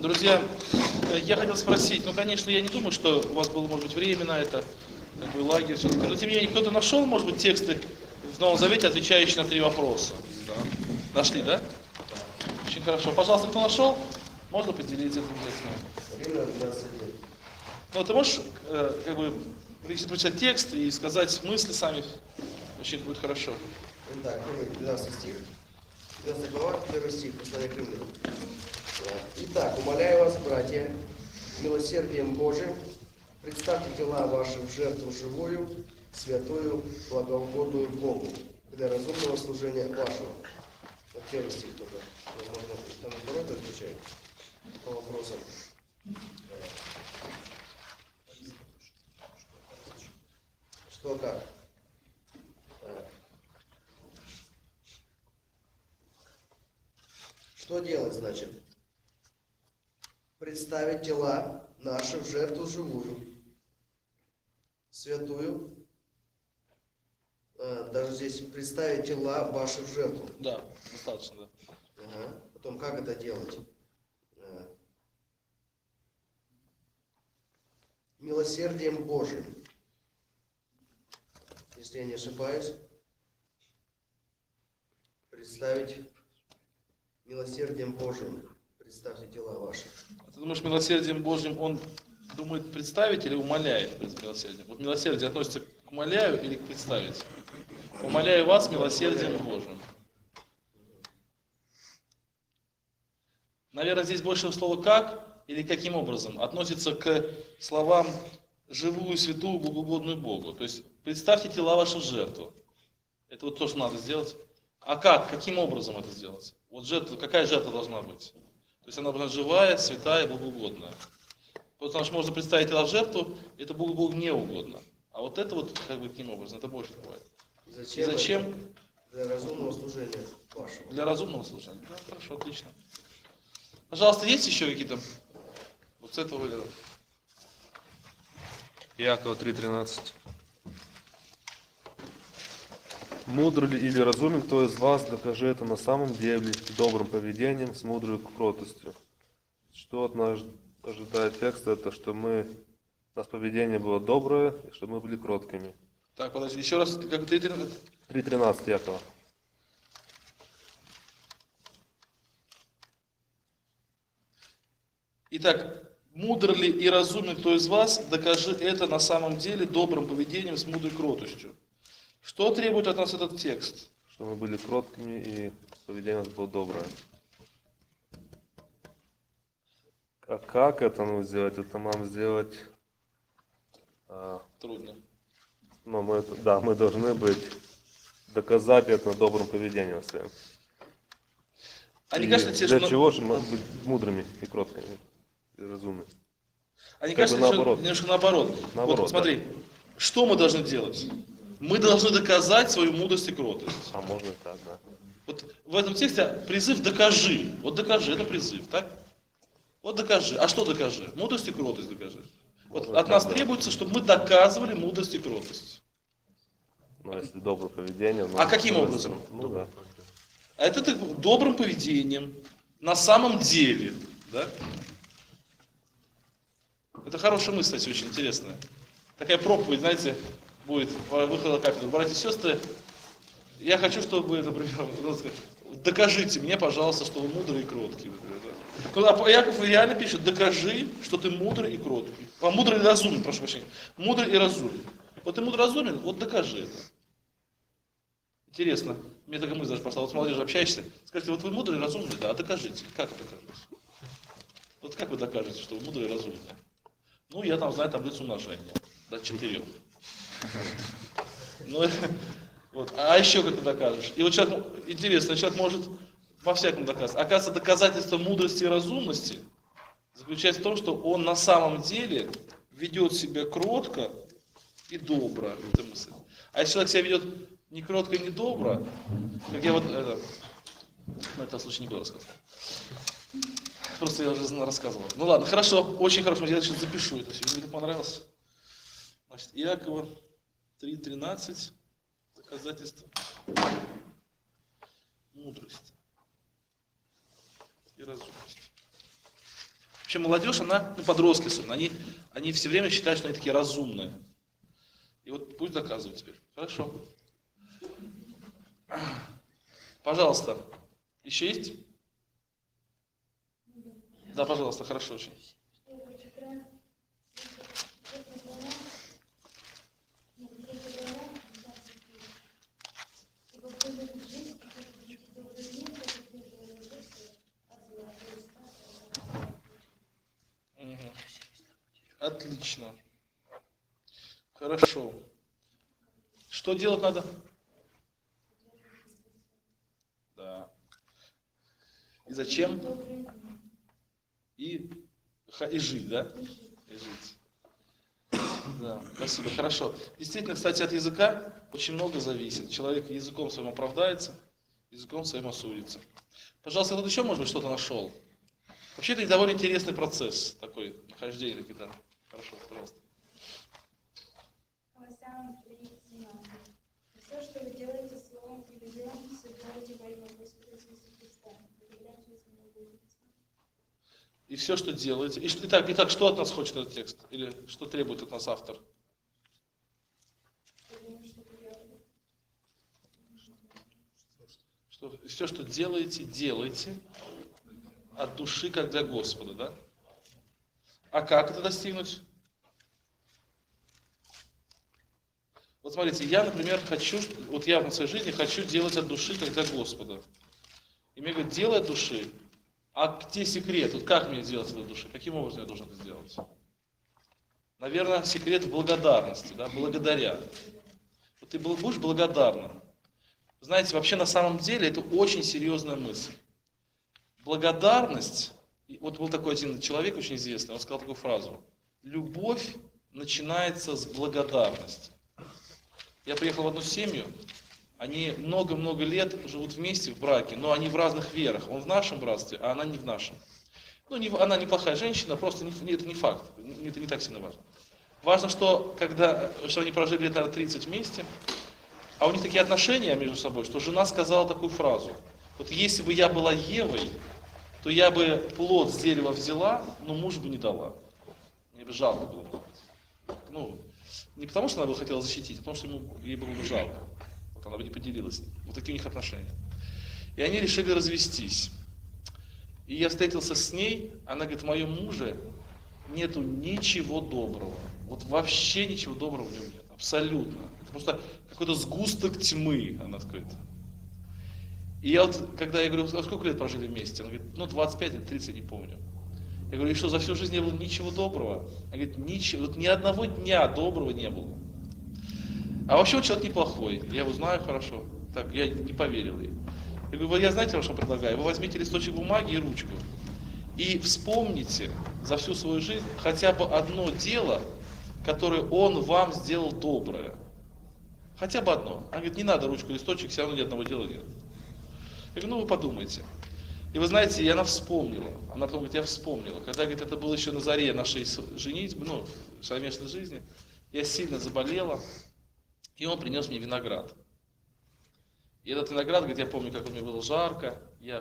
Друзья, я хотел спросить, ну, конечно, я не думаю, что у вас было, может быть, время на это, такой лагерь, но тем не менее, кто-то нашел, может быть, тексты в Новом Завете, отвечающие на 3 вопроса? Да. Нашли, да? Очень хорошо. Пожалуйста, кто нашел, можно поделиться этим текстом. Ну, ты можешь, как бы, если прочитать текст и сказать мысли сами, очень будет хорошо. Итак, 12 стих. 12 глава, 1 стих, послание к Римлянам. Итак, умоляю вас, братья, милосердием Божиим, представьте тела ваши в жертву живую, святую, благоугодную Богу, для разумного служения вашего. Вот 1 стих только. Возможно, там наоборот отвечает по вопросам. Что как? Что делать, значит? Представить тела наши в жертву живую, святую. Даже здесь представить тела ваши в жертву. Да, достаточно, да. Ага. Потом, как это делать? Милосердием Божиим. Если я не ошибаюсь, представить милосердием Божиим. Представьте тела ваши. Ты думаешь, милосердием Божьим он думает представить или умоляет милосердием? Вот милосердие относится к умоляю или к представить? Умоляю вас милосердием Божьим. Наверное, здесь больше слова «как» или «каким образом» относится к словам «живую, святую, благоугодную Богу». То есть, представьте тела ваши в жертву. Это вот то, что надо сделать. А как? Каким образом это сделать? Вот жертва, какая жертва должна быть? То есть, она должна быть живая, святая, благоугодная. Потому что можно представить тела в жертву, это Богу не угодно. А вот это вот, как бы, каким образом? Это больше бывает. Зачем? Для разумного служения вашего. Для разумного служения. Да, хорошо, отлично. Пожалуйста, есть еще какие-то вот с этого выгляда? Иакова 3:13. Мудр ли или разумен кто из вас, докажи это на самом деле добрым поведением, с мудрой кротостью. Что от нас ожидает текст, это что у нас поведение было доброе, и чтобы мы были кроткими. Так, подожди, еще раз, как ты 3:13 Иакова. Итак, мудр ли и разумен кто из вас, докажи это на самом деле добрым поведением с мудрой кротостью. Что требует от нас этот текст? Чтобы мы были кроткими и поведение у нас было доброе. А как это нам сделать? Это нам сделать... Трудно. Но мы должны доказать это добрым поведением своим. А не И кажется тебе, для что... чего же мы быть мудрыми и кроткими и разумными? А не Как кажется бы тебе, наоборот. что немножко наоборот? Наоборот, Вот смотри, что мы должны делать? Мы должны доказать свою мудрость и кротость. А можно и так, да. Вот в этом тексте призыв «докажи». Вот докажи, это призыв, так? Вот докажи. А что докажи? Мудрость и кротость докажи. Вот Можно от нас так, да. требуется, чтобы мы доказывали мудрость и кротость. Но если доброе поведение... А каким образом? Ну да. А это добрым поведением, на самом деле. Да? Это хорошая мысль, кстати, очень интересная. Такая проповедь, знаете, будет выхода кафедры. Братья и сестры, я хочу, чтобы, например, докажите мне, пожалуйста, что вы мудрые и кроткие. Например, да? Ну, а Яков реально пишет, докажи, что ты мудрый и кроткий. А мудрый и разумный, прошу прощения. Мудрый и разумный. Вот ты мудрый и разумен, вот докажи это. Интересно. Мне такая мысль даже пошла. Вот с молодежью общаешься. Скажите, вот вы мудрый и разумный, да, а докажите. Как докажете? Вот как вы докажете, что вы мудрый и разумный? Ну, я там знаю таблицу умножения. До 4. Ну, вот. А еще как ты докажешь? И вот человек, интересно, человек может во всяком доказать. Оказывается, доказательство мудрости и разумности заключается в том, что он на самом деле ведет себя кротко и добро. Это мысль. А если человек себя ведет не кротко и не добро, как я вот это, на этом случае не буду рассказывать. Просто я уже рассказывал. Ну ладно, хорошо, очень хорошо, я сейчас запишу это все. Мне понравилось. Значит, Иакова 3:13. Доказательство мудрости и разумности. Вообще молодежь, она, ну, подростки особенно, они все время считают, что они такие разумные. И вот пусть доказывают теперь. Хорошо. Пожалуйста. Еще есть? Да, пожалуйста, хорошо очень. Мгм. Отлично. Хорошо. Что делать надо? Да. И зачем? И жить, да? И жить. Да, спасибо, хорошо. Действительно, кстати, от языка очень много зависит. Человек языком своим оправдается, языком своим осудится. Пожалуйста, кто-то еще, может быть, что-то нашел? Вообще, это довольно интересный процесс, такой, нахождение какие-то. Хорошо, пожалуйста. Все, что вы делаете словом или делом, все делаете во имя Господа Иисуса Христа. И все, что делаете. Итак, что от нас хочет этот текст? Или что требует от нас автор? Все, что делаете, делайте от души, как для Господа, да? А как это достигнуть? Вот смотрите, я, например, я в своей жизни хочу делать от души, как для Господа. И мне говорят, делай от души. А где секрет? Вот как мне делать это от души? Каким образом я должен это сделать? Наверное, секрет в благодарности, да, благодаря. Вот ты будешь благодарным. Знаете, вообще на самом деле это очень серьезная мысль. Благодарность, вот был такой один человек очень известный, он сказал такую фразу: любовь начинается с благодарности. Я приехал в одну семью, они много-много лет живут вместе в браке, но они в разных верах. Он в нашем братстве, а она не в нашем. Она неплохая женщина, просто это не факт, это не так сильно важно. Важно, что они прожили лет, наверное, 30 вместе, а у них такие отношения между собой, что жена сказала такую фразу: вот если бы я была Евой, то я бы плод с дерева взяла, но мужу бы не дала. Мне бы жалко было. Не потому, что она бы хотела защитить, а потому, что ей было бы жалко. Вот она бы не поделилась. Вот такие у них отношения. И они решили развестись. И я встретился с ней, она говорит, в моем муже нету ничего доброго. Вот вообще ничего доброго в нем нет. Абсолютно. Это просто какой-то сгусток тьмы, она говорит. И я вот, когда я говорю, а сколько лет прожили вместе? Она говорит, 25 или 30, не помню. Я говорю, и что, за всю жизнь не было ничего доброго? Она говорит, ничего, вот ни одного дня доброго не было. А вообще он человек неплохой, я его знаю хорошо. Так, я не поверил ей. Я говорю, я знаете, что предлагаю? Вы возьмите листочек бумаги и ручку. И вспомните за всю свою жизнь хотя бы одно дело, которое он вам сделал доброе. Хотя бы одно. Она говорит, не надо ручку, листочек, все равно ни одного дела нет. Я говорю, вы подумайте. И вы знаете, и она вспомнила. Она потом говорит, я вспомнила. Когда, говорит, это было еще на заре нашей женитьбы, совместной жизни, я сильно заболела, и он принес мне виноград. И этот виноград, говорит, я помню, как мне было жарко, я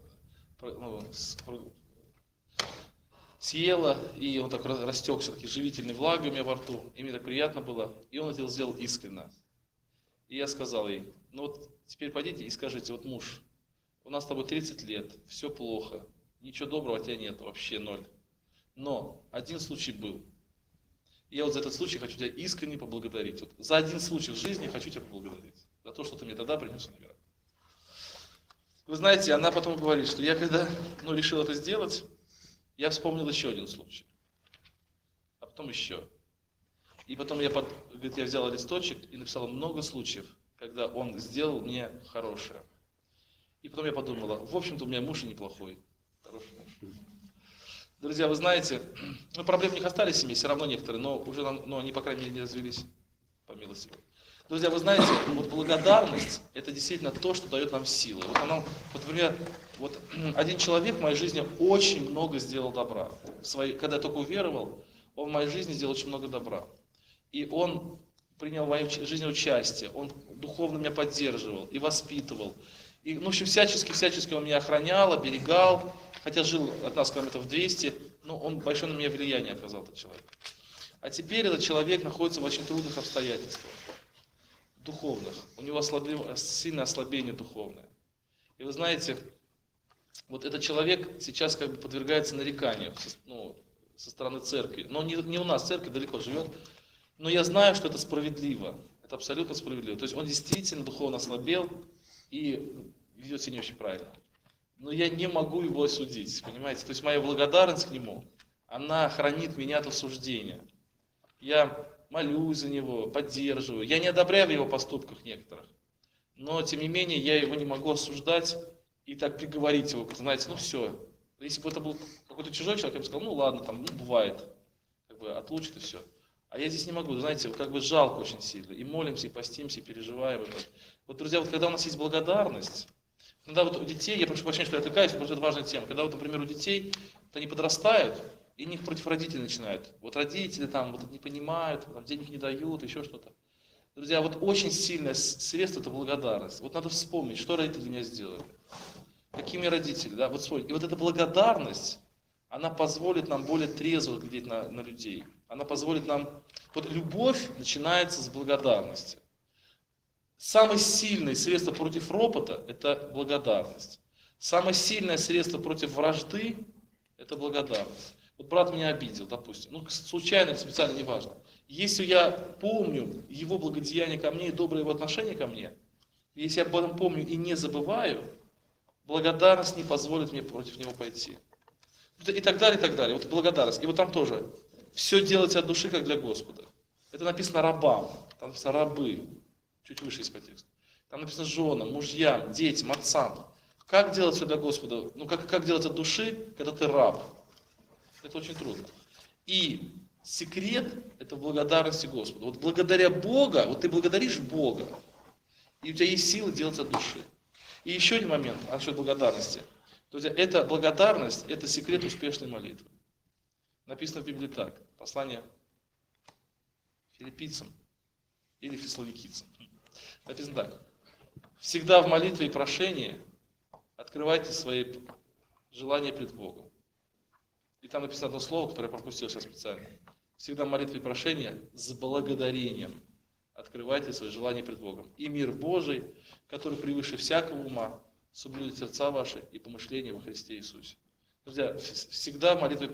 съела, и он так растекся, такие живительной влагой у меня во рту, и мне так приятно было, и он это сделал искренне. И я сказал ей, теперь пойдите и скажите, вот муж, у нас с тобой 30 лет, все плохо, ничего доброго от тебя нет, вообще ноль. Но один случай был. И я вот за этот случай хочу тебя искренне поблагодарить. Вот за один случай в жизни хочу тебя поблагодарить. За то, что ты мне тогда принес виноград. Вы знаете, она потом говорит, что я когда решил это сделать, я вспомнил еще один случай. А потом еще. И потом я взял листочек и написал много случаев, когда он сделал мне хорошее. И потом я подумала, в общем-то у меня муж и неплохой. Хороший муж. Друзья, вы знаете, проблемы у них остались в семье, все равно некоторые, но уже они, по крайней мере, не развелись, по милости Божьей. Друзья, вы знаете, вот благодарность, это действительно то, что дает нам силы. Например, один человек в моей жизни очень много сделал добра. Когда я только уверовал, он в моей жизни сделал очень много добра. И он принял в моей жизни участие, он духовно меня поддерживал и воспитывал. И, всячески он меня охранял, оберегал, хотя жил от нас километров 200, но он большое на меня влияние оказал, этот человек. А теперь этот человек находится в очень трудных обстоятельствах, духовных. У него сильное ослабление духовное. И вы знаете, вот этот человек сейчас как бы подвергается нареканию со стороны церкви. Но не у нас, церковь далеко живет. Но я знаю, что это справедливо. Это абсолютно справедливо. То есть он действительно духовно ослабел и ведет себя не очень правильно. Но я не могу его осудить, понимаете? То есть моя благодарность к нему, она хранит меня от осуждения. Я молюсь за него, поддерживаю. Я не одобряю в его поступках некоторых. Но, тем не менее, я его не могу осуждать и так приговорить его. Знаете, ну все. Если бы это был какой-то чужой человек, я бы сказал, ну ладно, там, ну бывает. Как бы отлучит и все. А я здесь не могу, знаете, как бы жалко очень сильно. И молимся, и постимся, и переживаем. Вот, друзья, вот когда у нас есть благодарность, когда вот у детей, я прошу прощения, что я отвлекаюсь, потому что это важная тема. Когда вот, например, у детей, вот они подрастают, и них против родителей начинают. Вот родители там вот не понимают, там, денег не дают, еще что-то. Друзья, вот очень сильное средство – это благодарность. Вот надо вспомнить, что родители для меня сделали. Какими родители, да, вот вспомнить. И вот эта благодарность, она позволит нам более трезво глядеть на людей. Она позволит нам... Вот любовь начинается с благодарности. Самое сильное средство против ропота – это благодарность. Самое сильное средство против вражды – это благодарность. Вот брат меня обидел, допустим, ну случайно или специально, неважно. Если я помню его благодеяние ко мне и доброе его отношение ко мне, если я об этом помню и не забываю, благодарность не позволит мне против него пойти. И так далее, и так далее. Вот благодарность. И вот там тоже. Все делается от души, как для Господа. Это написано рабам, там написано рабы. Чуть выше есть по тексту. Там написано женам, мужьям, детям, отцам. Как делать все для Господа? Ну, как делать от души, когда ты раб? Это очень трудно. И секрет – это в благодарности Господу. Вот благодаря Бога, вот ты благодаришь Бога, и у тебя есть сила делать от души. И еще один момент насчет благодарности. Друзья, эта благодарность – это секрет успешной молитвы. Написано в Библии так, послание филиппийцам или фессалоникийцам. Написано так. Всегда в молитве и прошении открывайте свои желания пред Богом. И там написано одно слово, которое я пропустил сейчас специально. Всегда в молитве и прошении с благодарением открывайте свои желания пред Богом. И мир Божий, который превыше всякого ума, соблюдет сердца ваши и помышления во Христе Иисусе. Друзья, всегда в молитве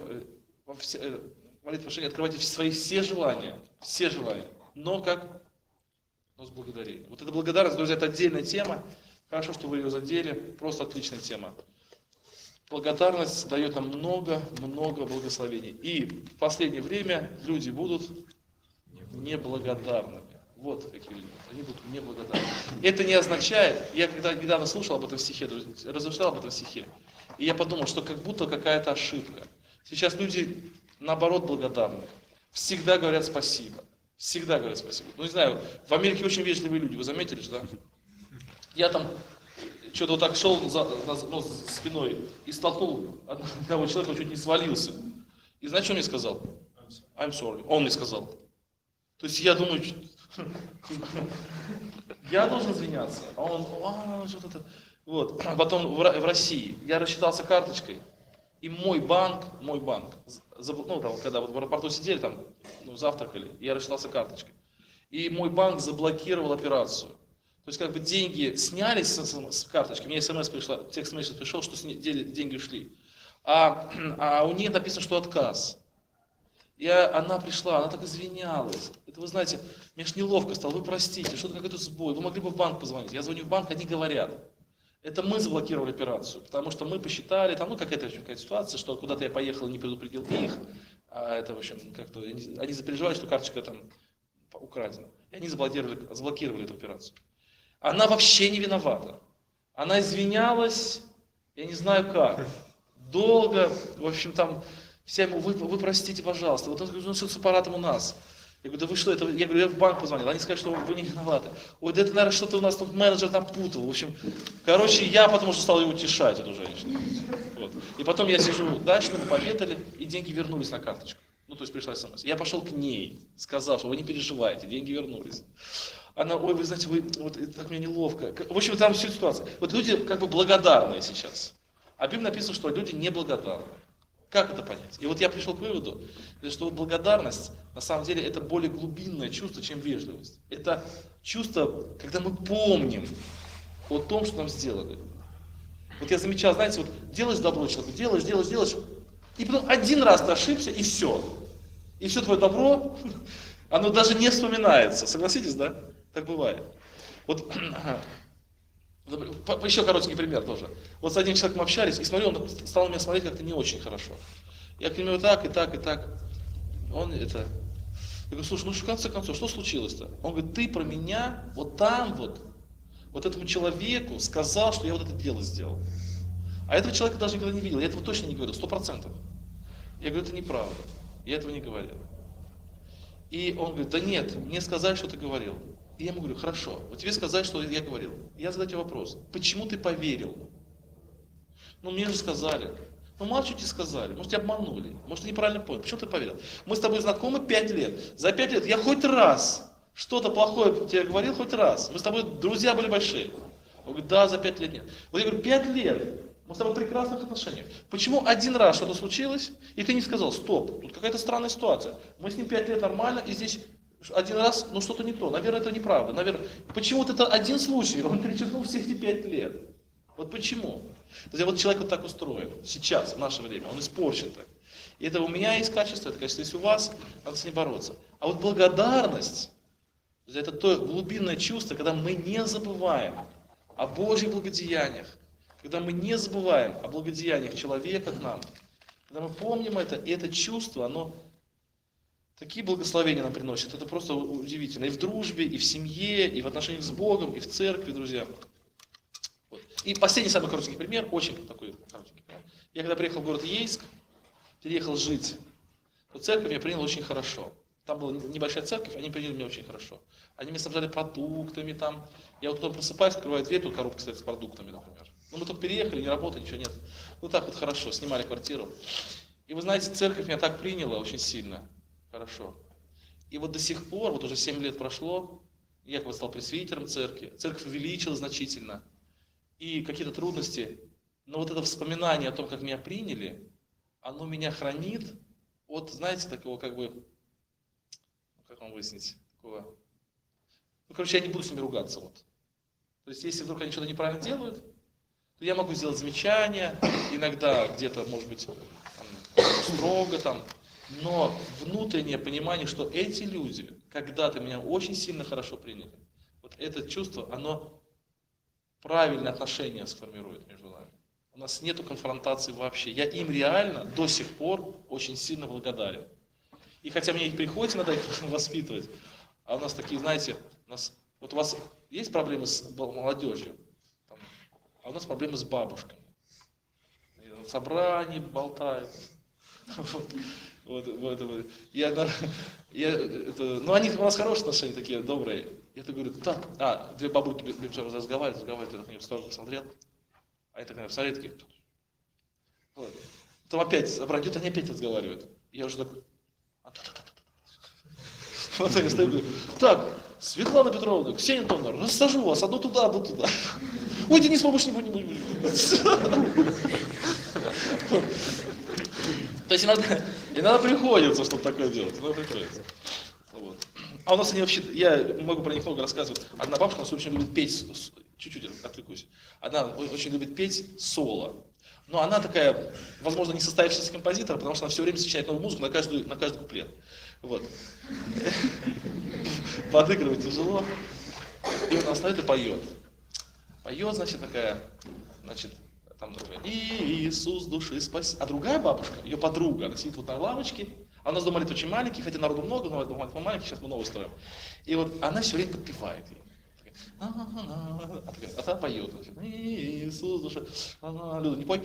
и прошении открывайте свои все желания, но как? Но с благодарением. Вот эта благодарность, друзья, это отдельная тема. Хорошо, что вы ее задели. Просто отличная тема. Благодарность дает нам много благословений. И в последнее время люди будут неблагодарными. Вот какие люди. Они будут неблагодарны. Это не означает, я когда недавно слушал об этом стихе, размышлял об этом стихе, и я подумал, что как будто какая-то ошибка. Сейчас люди, наоборот, благодарны. Всегда говорят спасибо. Всегда говорят спасибо. Ну, не знаю, в Америке очень вежливые люди, вы заметили же, да? Я там что-то вот так шел спиной и столкнул одного человека, он чуть не свалился. И знаете, что он мне сказал? I'm sorry. Он мне сказал. То есть я думаю, я должен извиняться. А он что-то... Вот. Потом в России я рассчитался карточкой, и мой банк, ну там, когда вот в аэропорту сидели, там, завтракали, я рассчитался карточкой. И мой банк заблокировал операцию. То есть как бы деньги снялись с карточки, мне смс пришла, текст месседж пришел, что деньги ушли. А у них написано, что отказ. И она пришла, она так извинялась. Это вы знаете, мне ж неловко стало, вы простите, что-то какой-то сбой, вы могли бы в банк позвонить. Я звоню в банк, они говорят. Это мы заблокировали операцию, потому что мы посчитали, там, какая-то ситуация, что куда-то я поехал и не предупредил их, а это, в общем, как-то, они запереживали, что карточка там украдена. И они заблокировали эту операцию. Она вообще не виновата. Она извинялась, я не знаю как, долго, в общем, там, все ему, вы простите, пожалуйста, вот он говорит, с аппаратом у нас. Я говорю, да вы что, это, я говорю, я в банк позвонил, они сказали, что вы не виноваты. Ой, да это, наверное, что-то у нас тут менеджер там путал. В общем, короче, я потому что стал ее утешать, эту женщину. Вот. И потом я сижу дальше, мы победали, и деньги вернулись на карточку. Ну, то есть пришла смс. Я пошел к ней, сказал, что вы не переживайте, деньги вернулись. Она, ой, вы знаете, вот так мне неловко. В общем, там вся ситуация. Вот люди как бы благодарные сейчас. А в Библии написано, что люди неблагодарны. Как это понять? И вот я пришел к выводу, что вот благодарность, на самом деле, это более глубинное чувство, чем вежливость. Это чувство, когда мы помним о том, что нам сделали. Вот я замечал, знаете, вот делаешь добро человеку, делаешь, и потом один раз ты ошибся, и все. И все твое добро, оно даже не вспоминается. Согласитесь, да? Так бывает. Вот еще коротенький пример тоже. Вот с одним человеком общались, и смотрю, он стал на меня смотреть как-то не очень хорошо. Я к нему так, и так, и так. Он это... Я говорю, слушай, ну в конце концов, что случилось-то? Он говорит, ты про меня вот там вот этому человеку сказал, что я вот это дело сделал. А этого человека даже никогда не видел, я этого точно не говорил, 100%. Я говорю, это неправда, я этого не говорил. И он говорит, да нет, мне сказали, что ты говорил. И я ему говорю, хорошо, вот тебе сказали, что я говорил. Я задаю тебе вопрос, почему ты поверил? Ну мне же сказали. Ну мало что тебе сказали, может тебя обманули, может ты неправильно понял, почему ты поверил? Мы с тобой знакомы 5 лет, за 5 лет я хоть раз что-то плохое тебе говорил, хоть раз. Мы с тобой друзья были большие. Он говорит, да, за 5 лет нет. Вот я говорю, 5 лет, мы с тобой в прекрасных отношениях. Почему один раз что-то случилось, и ты не сказал, стоп, тут какая-то странная ситуация. Мы с ним 5 лет нормально, и здесь один раз, ну что-то не то. Наверное, это неправда. Наверное, почему-то это один случай, он перечеркнул все эти 5 лет. Вот почему? То есть вот человек вот так устроен, сейчас, в наше время, он испорчен так. И это у меня есть качество, это качество есть у вас, надо с ним бороться. А вот благодарность, это то глубинное чувство, когда мы не забываем о Божьих благодеяниях, когда мы не забываем о благодеяниях человека к нам, когда мы помним это, и это чувство, оно такие благословения нам приносит, это просто удивительно. И в дружбе, и в семье, и в отношениях с Богом, и в церкви, друзья. Вот. И последний самый короткий пример, очень такой короткий пример. Я когда приехал в город Ейск, переехал жить, то церковь меня приняла очень хорошо. Там была небольшая церковь, они приняли меня очень хорошо. Они меня снабжали продуктами там. Я вот потом просыпаюсь, открываю дверь, тут коробка стоит с продуктами, например. Ну мы только переехали, не работает, ничего нет. Ну так вот хорошо, снимали квартиру. И вы знаете, церковь меня так приняла очень сильно, хорошо. И вот до сих пор, вот уже 7 лет прошло, я как бы стал пресвитером церкви, церковь увеличилась значительно. И какие-то трудности, но вот это вспоминание о том, как меня приняли, оно меня хранит от, знаете, такого как бы, как вам выяснить, такого, ну, короче, я не буду с ними ругаться, вот. То есть, если вдруг они что-то неправильно делают, то я могу сделать замечания, иногда где-то, может быть, там, строго там, но внутреннее понимание, что эти люди когда-то меня очень сильно хорошо приняли, вот это чувство, оно правильное отношение сформирует между нами. У нас нету конфронтации вообще. Я им реально до сих пор очень сильно благодарен. И хотя мне их приходится иногда их воспитывать, а у нас такие, знаете, вот у вас есть проблемы с молодежью, там, а у нас проблемы с бабушками. В собрании болтают. Вот. Ну, они у нас хорошие отношения такие, добрые. Я так говорю, так, две бабульки разговаривают, я так на них в сторону посмотрел. А это когда посмотрели, такие, вот. Потом опять обратят, они опять разговаривают. Я уже такой, вот я стою, говорю, так, Светлана Петровна, Ксения Антоновна, рассажу вас, одну туда, одну туда. Ой, Денис, помощь не будем. То есть иногда приходится, чтобы такое делать, иногда приходится. Вот. А у нас они вообще, я могу про них много рассказывать. Одна бабушка у нас очень любит петь, чуть-чуть отвлекусь. Она очень любит петь соло. Но она такая, возможно, не состоявшийся композитор, потому что она все время сочиняет новую музыку на каждый куплет. Вот. Подыгрывать тяжело. И она стоит и поет. Поет, значит, такая, значит, там другая. Иисус души спаси. А другая бабушка, ее подруга, она сидит вот на лавочке. А у нас дом молитвы очень маленький, хотя народу много, но дом молитвы маленький, сейчас мы новый строим. И вот она все время подпевает ей. А та поет. Иисус душа. Люда, не пой.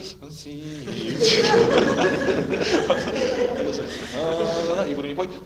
Егор, не пой.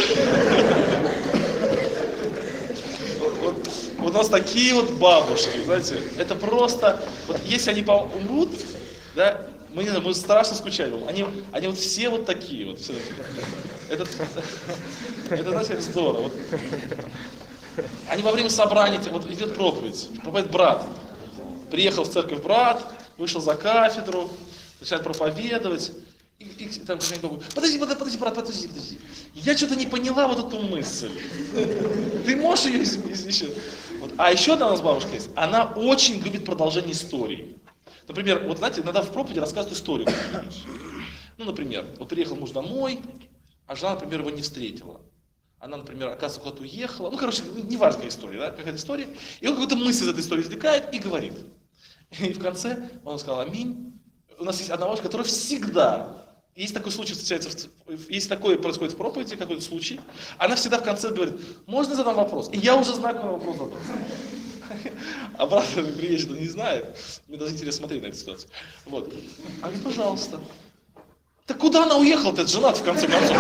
Вот у нас такие вот бабушки, знаете, это просто, вот если они умрут, да, мы страшно скучаем. Они вот все вот такие вот. Все такие. Это, знаете, здорово. Вот. Они во время собрания, вот идет проповедь брат. Приехал в церковь брат, вышел за кафедру, начинает проповедовать. И там подожди, брат, подожди. Я что-то не поняла вот эту мысль. Ты можешь ее еще? Вот. А еще одна у нас бабушка есть. Она очень любит продолжение истории. Например, вот знаете, иногда в проповеди рассказывают историю. Ну, например, вот приехал муж домой, а жена, например, его не встретила. Она, например, оказывается, куда-то уехала. Ну, короче, неважная история, да, какая-то история. И он какую-то мысль из этой истории извлекает и говорит. И в конце он сказал аминь. У нас есть одна бабушка, которая всегда, есть такой случай, встречается, если такое происходит в проповеди, какой-то случай, она всегда в конце говорит, можно задам вопрос? И я уже знаю, какой вопрос задам. А брат приезжий не знает. Мне даже интересно смотреть на эту ситуацию. Вот. А говорит, пожалуйста. Так куда она уехала-то, это женат в конце концов?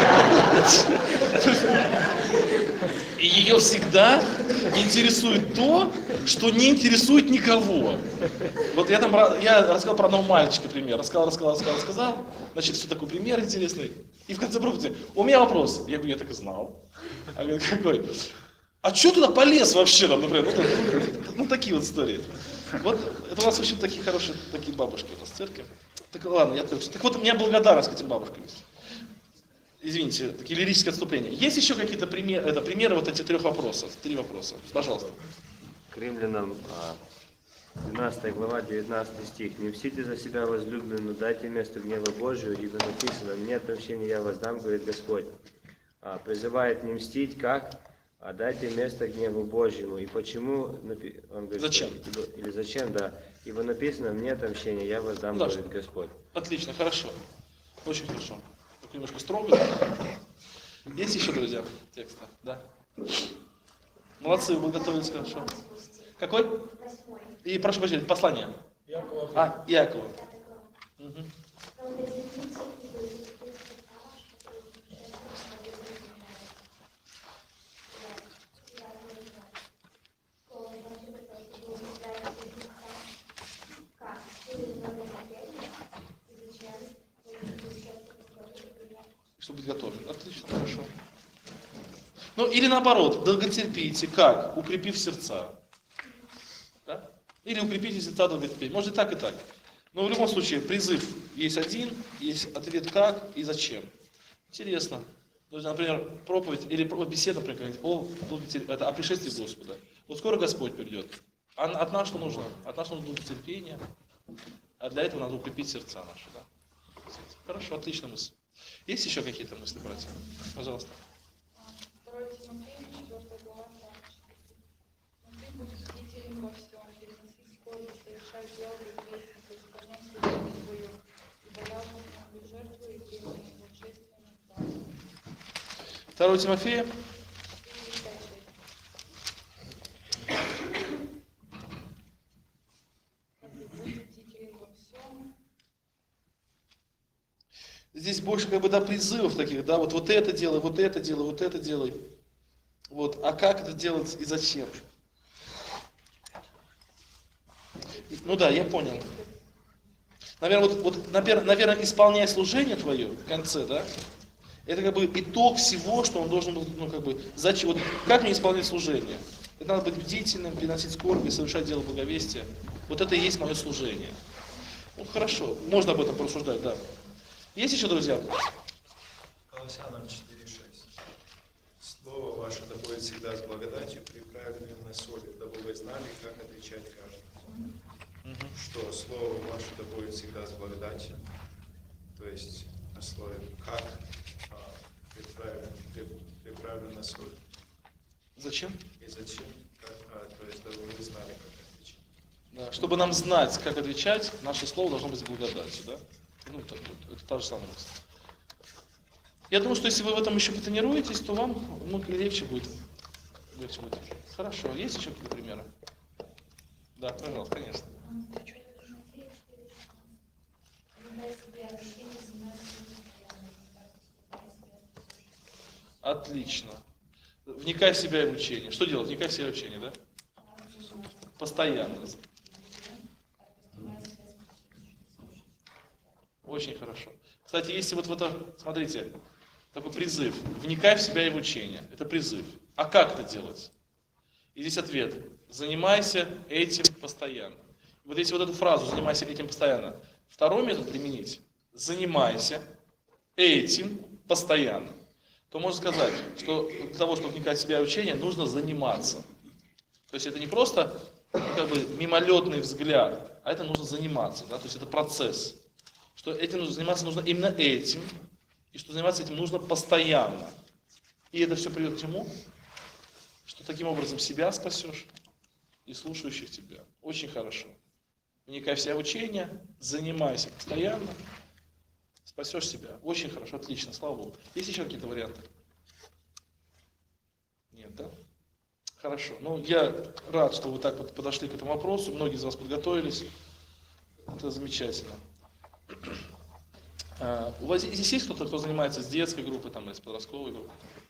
И ее всегда интересует то, что не интересует никого. Вот я рассказал про одного мальчика пример. Рассказал. Значит, все такой пример интересный. И в конце проповеди, у меня вопрос. Я говорю, я так и знал. А говорит, какой? А что туда полез вообще, там, например? Ну, такие вот истории. Вот, это у нас очень такие хорошие, такие бабушки у нас в церкви. Так ладно, так вот, у меня благодарность к этим бабушкам есть. Извините, такие лирические отступления. Есть еще какие-то примеры вот этих 3 вопросов? 3 вопроса. Пожалуйста. К Римлянам, 12 глава, 19 стих. «Не мстите за себя, возлюбленные, но дайте место гневу Божию, ибо написано, мне отмщение я воздам, говорит Господь». Призывает не мстить, как? Дайте место гневу Божьему. И почему? Он говорит, Зачем? Или зачем, да. Ибо написано, мне отмщение я воздам, Да, говорит Господь. Отлично, хорошо. Очень хорошо. Так немножко строго. Есть еще, друзья, текста? Да. Молодцы, вы готовились хорошо. Какой? И прошу прощения, послание. Иакова. Угу. Чтобы быть готовым. Отлично, хорошо. Ну, или наоборот, долготерпите, как? Укрепив сердца. Да? Или укрепите сердца долготерпеть. Может и так. Но в любом случае, призыв есть один, есть ответ как и зачем. Интересно. Например, проповедь или беседа, например, о пришествии Господа. Вот скоро Господь придет. А от нас что нужно? От нас нужно долготерпение. А для этого надо укрепить сердца наши. Да? Хорошо, отличная мысль. Есть еще какие-то мысли, братья? Пожалуйста. 2 Тимофею, 4 глава, 4. Но ты будешь бдителен во всем, переносить скорбь, совершать дело безвестника, исполнять служение свое, ибо равно будет жертву и времени, и божественным даром. 2 Тимофея. Здесь больше призывов таких, да, вот это делай, вот это делай, вот это делай. Вот, а как это делать и зачем? Ну да, я понял. Наверное, исполняя служение твое в конце, да, это итог всего, что он должен был, зачем, вот как мне исполнять служение? Это надо быть бдительным, переносить скорбь и совершать дело благовестия. Вот это и есть мое служение. Ну хорошо, можно об этом порассуждать, да. Есть еще, друзья? Колоссянам 4:6. Слово ваше да будет всегда с благодатью, приправленным на соли, дабы вы знали, как отвечать каждому. Что слово ваше да будет всегда с благодатью, то есть на слове как приправлен на соль. Зачем? И зачем? То есть дабы вы знали, как отвечать. Да, чтобы нам знать, как отвечать, наше слово должно быть с благодатью, да? Ну, это та же самая мысль. Я думаю, что если вы в этом еще потренируетесь, то вам легче будет. Хорошо. Есть еще какие-то примеры? Да, пожалуйста, конечно. Отлично. Вникай в себя и в учение. Что делать? Вникай в себя и в учение, да? Постоянно. Очень хорошо. Кстати, если вот в это, смотрите, такой призыв. Вникай в себя и в учение. Это призыв. А как это делать? И здесь ответ. Занимайся этим постоянно. Вот если вот эту фразу «занимайся этим постоянно», второй метод применить. занимайся этим постоянно, то можно сказать, что для того, чтобы вникать в себя и учение, нужно заниматься. То есть это не просто как бы мимолетный взгляд, а это нужно заниматься, да? То есть это процесс. Что этим нужно заниматься нужно именно этим, и что заниматься этим нужно постоянно. И это все приведет к чему? Что таким образом себя спасешь и слушающих тебя. Очень хорошо. Вникай в себя в учение, занимайся постоянно, спасешь себя. Очень хорошо, отлично, слава Богу. Есть еще какие-то варианты? Нет, да? Хорошо. Ну, я рад, что вы так вот подошли к этому вопросу. Многие из вас подготовились. Это замечательно. У вас здесь есть кто-то, кто занимается с детской группой, там, или с подростковой группой?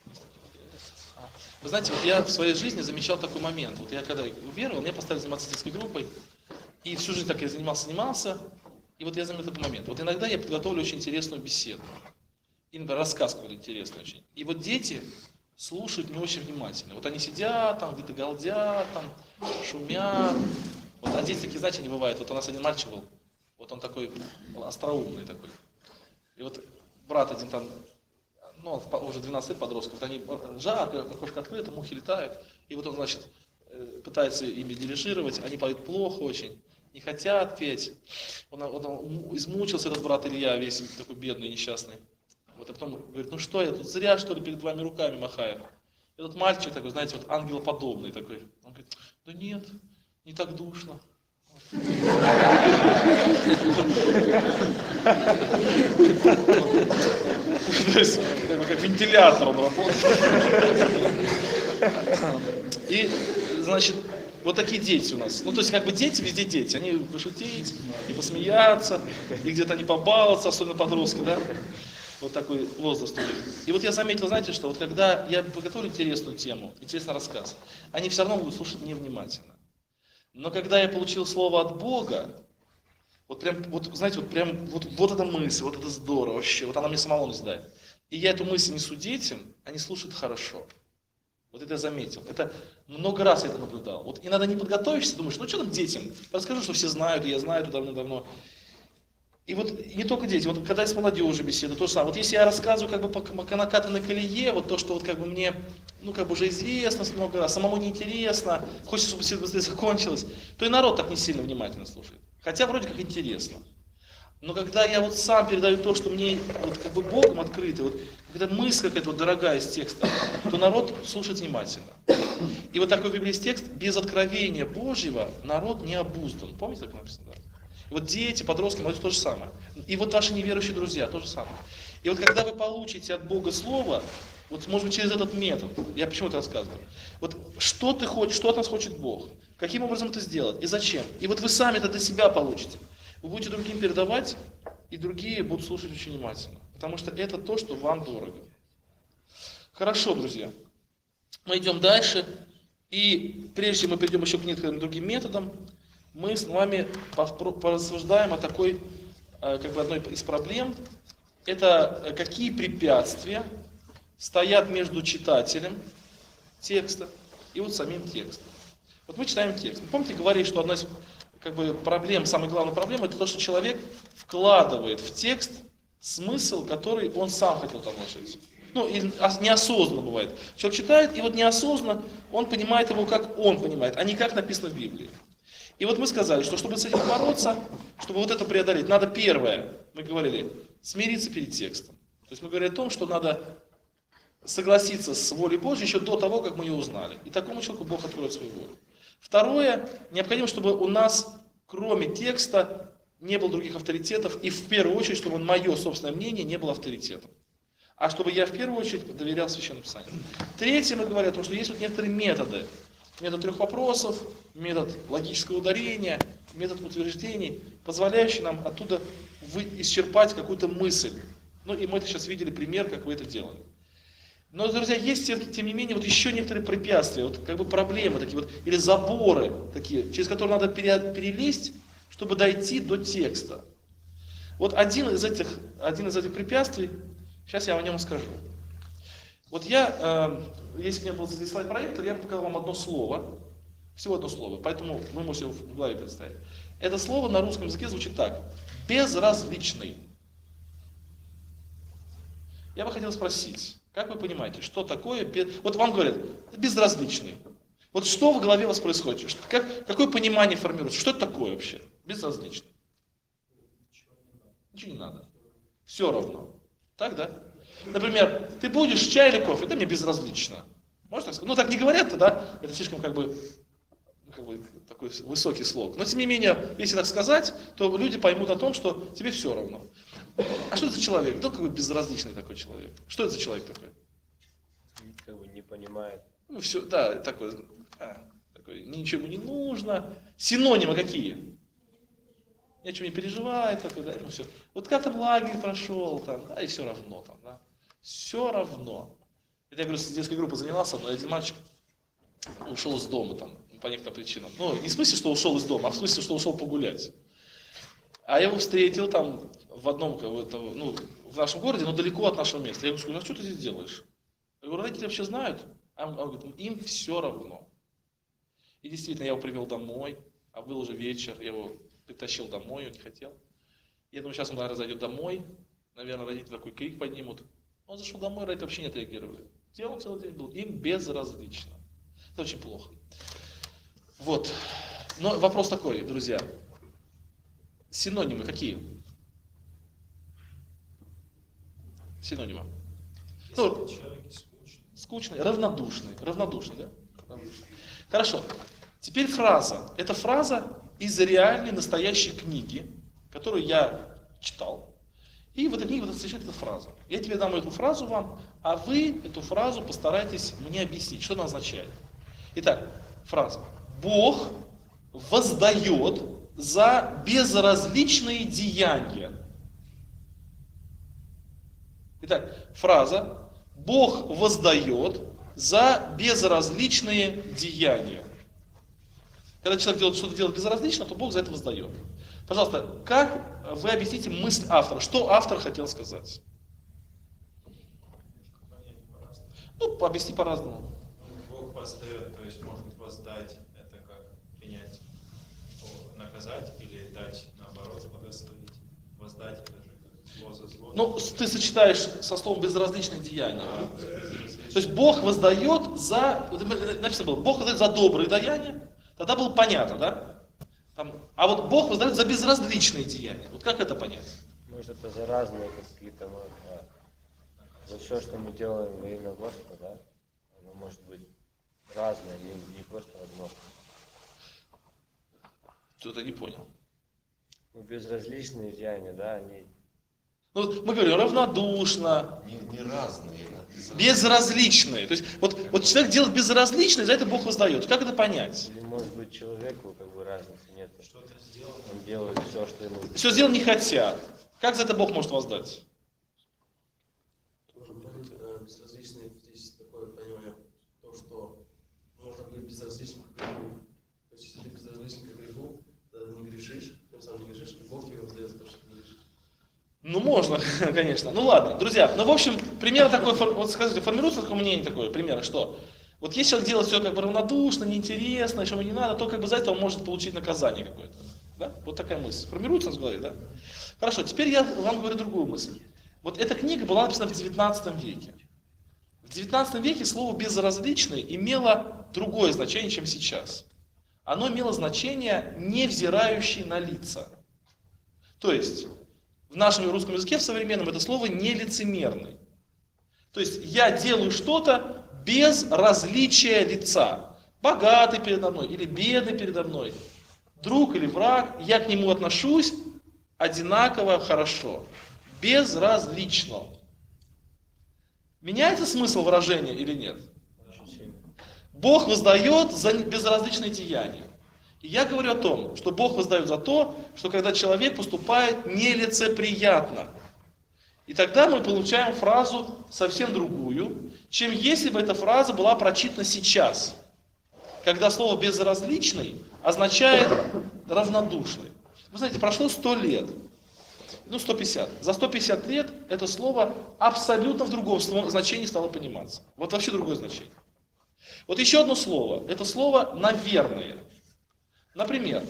Вы знаете, вот я в своей жизни замечал такой момент. Вот я когда уверовал, мне поставили заниматься детской группой. И всю жизнь так я занимался. И вот я заметил такой момент. Вот иногда я подготовлю очень интересную беседу. И, например, рассказ какой-то интересный очень. И вот дети слушают не очень внимательно. Вот они сидят, там где-то галдят, там шумят. Вот, а дети такие, знаете, не бывает. Вот у нас один мальчик был, вот он такой остроумный такой. И вот брат один там, ну, он уже 12 лет подростков, вот они жарко, окошко открыто, мухи летают. И вот он, значит, пытается ими дирижировать, они поют плохо очень, не хотят петь. Он измучился, этот брат Илья, весь такой бедный, несчастный. Вот, а потом говорит, ну что, я тут зря, что ли, перед вами руками махаю. Этот мальчик такой, знаете, вот ангелоподобный такой. Он говорит, да нет, не так душно. То есть, как вентилятор он работает. И, значит, вот такие дети у нас. Ну, то есть, как бы дети, везде дети. Они пошутить, и посмеяться, и где-то не побаловаться, особенно подростки, да? Вот такой возраст у них. И вот я заметил, знаете, что вот когда я подготовлю интересную тему, интересный рассказ, они все равно будут слушать невнимательно. Но когда я получил слово от Бога, вот прям, вот, знаете, вот эта мысль, вот это здорово вообще, вот она мне самому не знает. И я эту мысль несу детям, они слушают хорошо. Вот это я заметил. Это много раз я это наблюдал. Вот иногда не подготовишься, думаешь, ну что там детям? Расскажу, что все знают, и я знаю это давно-давно. И вот не только дети, вот когда я с молодежью беседую, то же самое. Вот если я рассказываю как бы по накатанной колее, вот то, что вот как бы мне, ну как бы уже известно много раз, самому неинтересно, хочется, чтобы беседа быстрее закончилась, то и народ так не сильно внимательно слушает. Хотя вроде как интересно. Но когда я вот сам передаю то, что мне вот как бы Богом открыто, вот когда мысль какая-то вот дорогая из текста, то народ слушает внимательно. И вот такой в Библии есть текст, без откровения Божьего народ не обуздан. Помните, как написано? Да? Вот дети, подростки, молодежь то же самое. И вот ваши неверующие друзья то же самое. И вот когда вы получите от Бога Слово, вот может быть через этот метод, я почему это рассказываю, вот что ты хочешь, что от нас хочет Бог, каким образом это сделать и зачем. И вот вы сами это для себя получите. Вы будете другим передавать, и другие будут слушать очень внимательно. Потому что это то, что вам дорого. Хорошо, друзья. Мы идем дальше. И прежде чем мы перейдем еще к некоторым другим методам, мы с вами порассуждаем о такой, как бы одной из проблем. Это какие препятствия стоят между читателем текста и вот самим текстом. Вот мы читаем текст. Вы помните, говорили, что одна из как бы проблем, самая главная проблема, это то, что человек вкладывает в текст смысл, который он сам хотел там вложить. Ну, и неосознанно бывает. Человек читает, и вот неосознанно он понимает его, как он понимает, а не как написано в Библии. И вот мы сказали, что чтобы с этим бороться, чтобы вот это преодолеть, надо первое, мы говорили, смириться перед текстом. То есть мы говорили о том, что надо согласиться с волей Божьей еще до того, как мы ее узнали. И такому человеку Бог откроет свою волю. Второе, необходимо, чтобы у нас, кроме текста, не было других авторитетов, и в первую очередь, чтобы мое собственное мнение не было авторитетом. А чтобы я в первую очередь доверял Священному Писанию. Третье, мы говорим о том, что есть вот некоторые методы. Метод 3 вопросов, метод логического ударения, метод утверждений, позволяющий нам оттуда исчерпать какую-то мысль. Ну и мы это сейчас видели пример, как вы это делали. Но, друзья, есть, тем не менее, вот еще некоторые препятствия, вот как бы проблемы такие вот, или заборы такие, через которые надо перелезть, чтобы дойти до текста. Вот один из этих препятствий, сейчас я о нем скажу. Вот я, если бы у меня был здесь слайд-проектор, я бы показал вам одно слово, всего одно слово, поэтому вы можете его в голове представить. Это слово на русском языке звучит так: безразличный. Я бы хотел спросить, как вы понимаете, что такое, вот вам говорят, безразличный. Вот что в голове у вас происходит? Какое понимание формируется? Что это такое вообще? Безразличный. Ничего не надо. Все равно. Так, да? Например, ты будешь чай или кофе, это мне безразлично. Можно так сказать? Ну так не говорят-то, да? Это слишком как бы такой высокий слог. Но тем не менее, если так сказать, то люди поймут о том, что тебе все равно. А что это за человек? Кто какой безразличный такой человек? Что это за человек такой? Как бы не понимает. Ну все, да, такой, ничего не нужно. Синонимы какие? Ни о чем не переживает, такой, да, ну все. Вот как там лагерь прошел, там, да, и все равно там, да. Все равно. Это я говорю, с детской группой занимался, но один мальчик ушел из дома там, по некоторым причинам. Ну, не в смысле, что ушел из дома, а в смысле, что ушел погулять. А я его встретил там в одном, ну, в нашем городе, но далеко от нашего места. Я ему говорю, а что ты здесь делаешь? Я говорю, родители вообще знают? А он говорит, им все равно. И действительно, я его привел домой, а был уже вечер, я его притащил домой, он не хотел. Я думаю, сейчас он, наверное, зайдет домой, наверное, родители такой крик поднимут. Он зашел домой, родители вообще не отреагировали. Где он целый день был? Им безразлично. Это очень плохо. Вот. Но вопрос такой, друзья. Синонимы какие? Синонимы. Ну, скучный, равнодушный. Равнодушный, да? Равнодушный. Хорошо. Теперь фраза. Это фраза из реальной настоящей книги, которую я читал. И в этой книге вот встречает эта фраза. Я тебе дам эту фразу вам, а вы эту фразу постарайтесь мне объяснить, что она означает. Итак, фраза. Бог воздает за безразличные деяния. Итак, фраза. Бог воздает за безразличные деяния. Когда человек что-то делает безразлично, то Бог за это воздает. Пожалуйста, как вы объясните мысль автора? Что автор хотел сказать? Ну, объясни по-разному. Бог воздает, то есть может воздать, это как принять, наказать или дать, наоборот, благословить. Воздать это же зло за зло. Ну, ты сочетаешь со словом безразличные деяния. То есть Бог воздает за, написано было, Бог воздает за добрые деяния, тогда было понятно, да? А вот Бог воздает за безразличные деяния. Вот как это понять? Может, это за разные какие-то, за все, что мы делаем во имя Господа, да? Оно может быть разное, не просто одно. Что-то не понял. Ну, безразличные деяния, да, они... Ну, мы говорим равнодушно, Не разные. безразличные. То есть вот человек делает безразличное, за это Бог воздает. Как это понять? Или, может быть, человеку как бы разницы нет. Что-то сделано. Он делает все, что ему... Все сделать не хотят. Как за это Бог может воздать? Может быть, безразличный, здесь такое понимание, то, что можно быть безразличным к греху. То есть, если ты безразличен к греху, тогда ты не грешишь, тем самым не грешишь, и Бог тебе воздает за то, что ты грешишь. Ну, можно, конечно. Ну, ладно, друзья. Ну, в общем, пример такой, вот скажите, формируется такое мнение такое, примеры, что вот если человек делает все как бы равнодушно, неинтересно, еще ему не надо, то как бы за это он может получить наказание какое-то. Да? Вот такая мысль. Формируется в голове, да? Хорошо, теперь я вам говорю другую мысль. Вот эта книга была написана в 19 веке. В 19 веке слово «безразличный» имело другое значение, чем сейчас. Оно имело значение «невзирающий на лица». То есть, в нашем русском языке, в современном, это слово «нелицемерный». То есть, я делаю что-то без различия лица. Богатый передо мной или бедный передо мной, друг или враг, я к нему отношусь одинаково хорошо, безразлично. Меняется смысл выражения или нет? Бог воздает за безразличные деяния. И я говорю о том, что Бог воздает за то, что когда человек поступает нелицеприятно. И тогда мы получаем фразу совсем другую, чем если бы эта фраза была прочитана сейчас. Когда слово «безразличный» означает «равнодушный». Вы знаете, прошло 100 лет, 150. За 150 лет это слово абсолютно в другом значении стало пониматься. Вот вообще другое значение. Вот еще одно слово. Это слово «наверное». Например,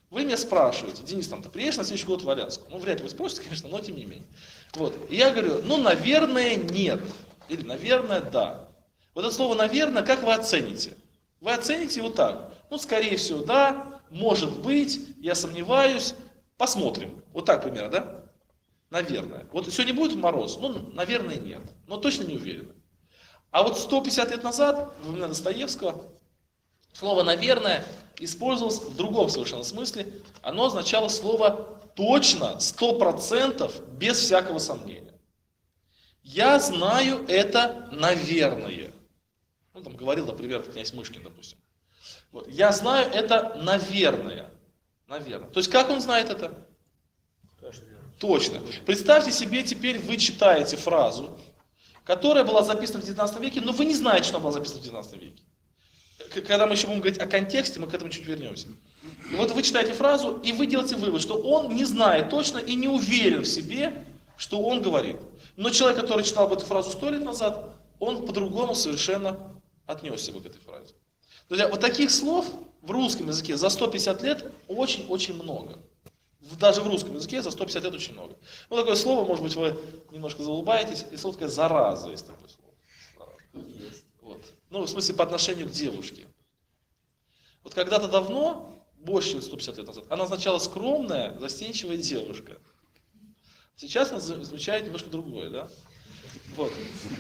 Вы меня спрашиваете, Денис, там, ты приедешь на следующий год в Аляску? Ну, вряд ли вы спросите, конечно, но тем не менее. Вот. И я говорю, ну, наверное, нет. Или, наверное, да. Вот это слово «наверное» как вы оцените? Вы оцените вот так. Ну, скорее всего, да, может быть, я сомневаюсь, посмотрим. Вот так примерно, да? Наверное. Вот сегодня будет мороз? Ну, наверное, нет. Но точно не уверен. А вот 150 лет назад, во времена Достоевского, слово «наверное» использовалось в другом совершенно смысле. Оно означало слово «точно», 100%, без всякого сомнения. Я знаю это «наверное». Ну, там говорил, например, князь Мышкин, допустим. Вот. Я знаю это «наверное». Наверное. То есть, как он знает это? Точно. Представьте себе, теперь вы читаете фразу, которая была записана в 19 веке, но вы не знаете, что она была записана в 19 веке. Когда мы еще будем говорить о контексте, мы к этому чуть вернемся. И вот вы читаете фразу, и вы делаете вывод, что он не знает точно и не уверен в себе, что он говорит. Но человек, который читал бы эту фразу 100 лет назад, он по-другому совершенно отнесся бы к этой фразе. Друзья, вот таких слов в русском языке за 150 лет очень-очень много. Даже в русском языке за 150 лет очень много. Ну, такое слово, может быть, вы немножко заулыбаетесь, и слово такое «зараза» есть такое слово. Вот. Ну, в смысле, по отношению к девушке. Вот когда-то давно, больше, чем 150 лет назад, она означала скромная, застенчивая девушка. Сейчас она означает немножко другое, да? Вот.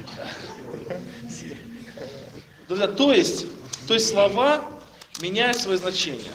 Друзья, то есть слова меняют свое значение.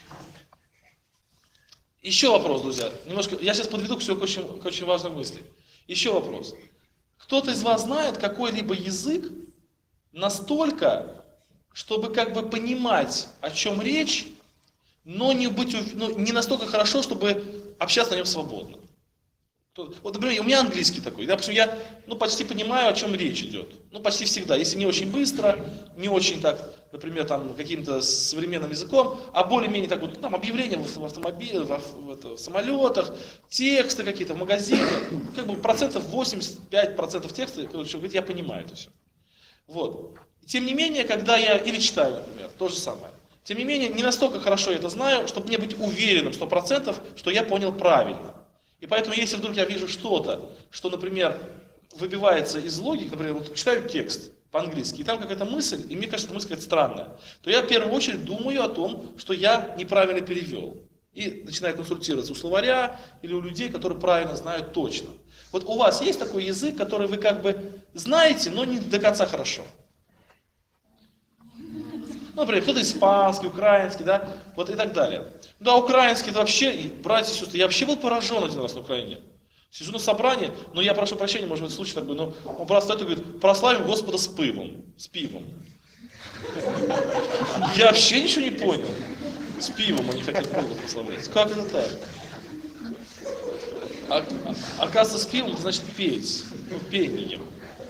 Еще вопрос, друзья. Немножко, я сейчас подведу все к очень важной мысли. Еще вопрос. Кто-то из вас знает какой-либо язык настолько, чтобы как бы понимать, о чем речь, но не настолько хорошо, чтобы общаться на нем свободно? Вот, например, у меня английский такой. Допустим, я почти понимаю, о чем речь идет. Ну, почти всегда. Если не очень быстро, не очень так, например, там, каким-то современным языком, а более-менее так вот, там, объявления в автомобиле, в самолетах, тексты какие-то в магазинах, как бы 85% текста, говорит, я понимаю это все. Вот. Тем не менее, когда я, или читаю, например, то же самое. Тем не менее, не настолько хорошо я это знаю, чтобы мне быть уверенным 100%, что я понял правильно. И поэтому, если вдруг я вижу что-то, что, например, выбивается из логики, например, вот читаю текст по-английски, и там какая-то мысль, и мне кажется, эта мысль какая-то странная, то я в первую очередь думаю о том, что я неправильно перевел. И начинаю консультироваться у словаря или у людей, которые правильно знают точно. Вот у вас есть такой язык, который вы как бы знаете, но не до конца хорошо? Ну, например, кто-то испанский, украинский, да, вот и так далее. Да, украинский, это вообще, братья и сестры, я вообще был поражен один раз на Украине. Сижу на собрании, но я прошу прощения, может быть, случай такой, но он брат стоит и говорит, прославим Господа с пивом. Я вообще ничего не понял. С пивом они хотят Бога прославлять. Как это так? Оказывается, с пивом, значит, петь. Ну, пением.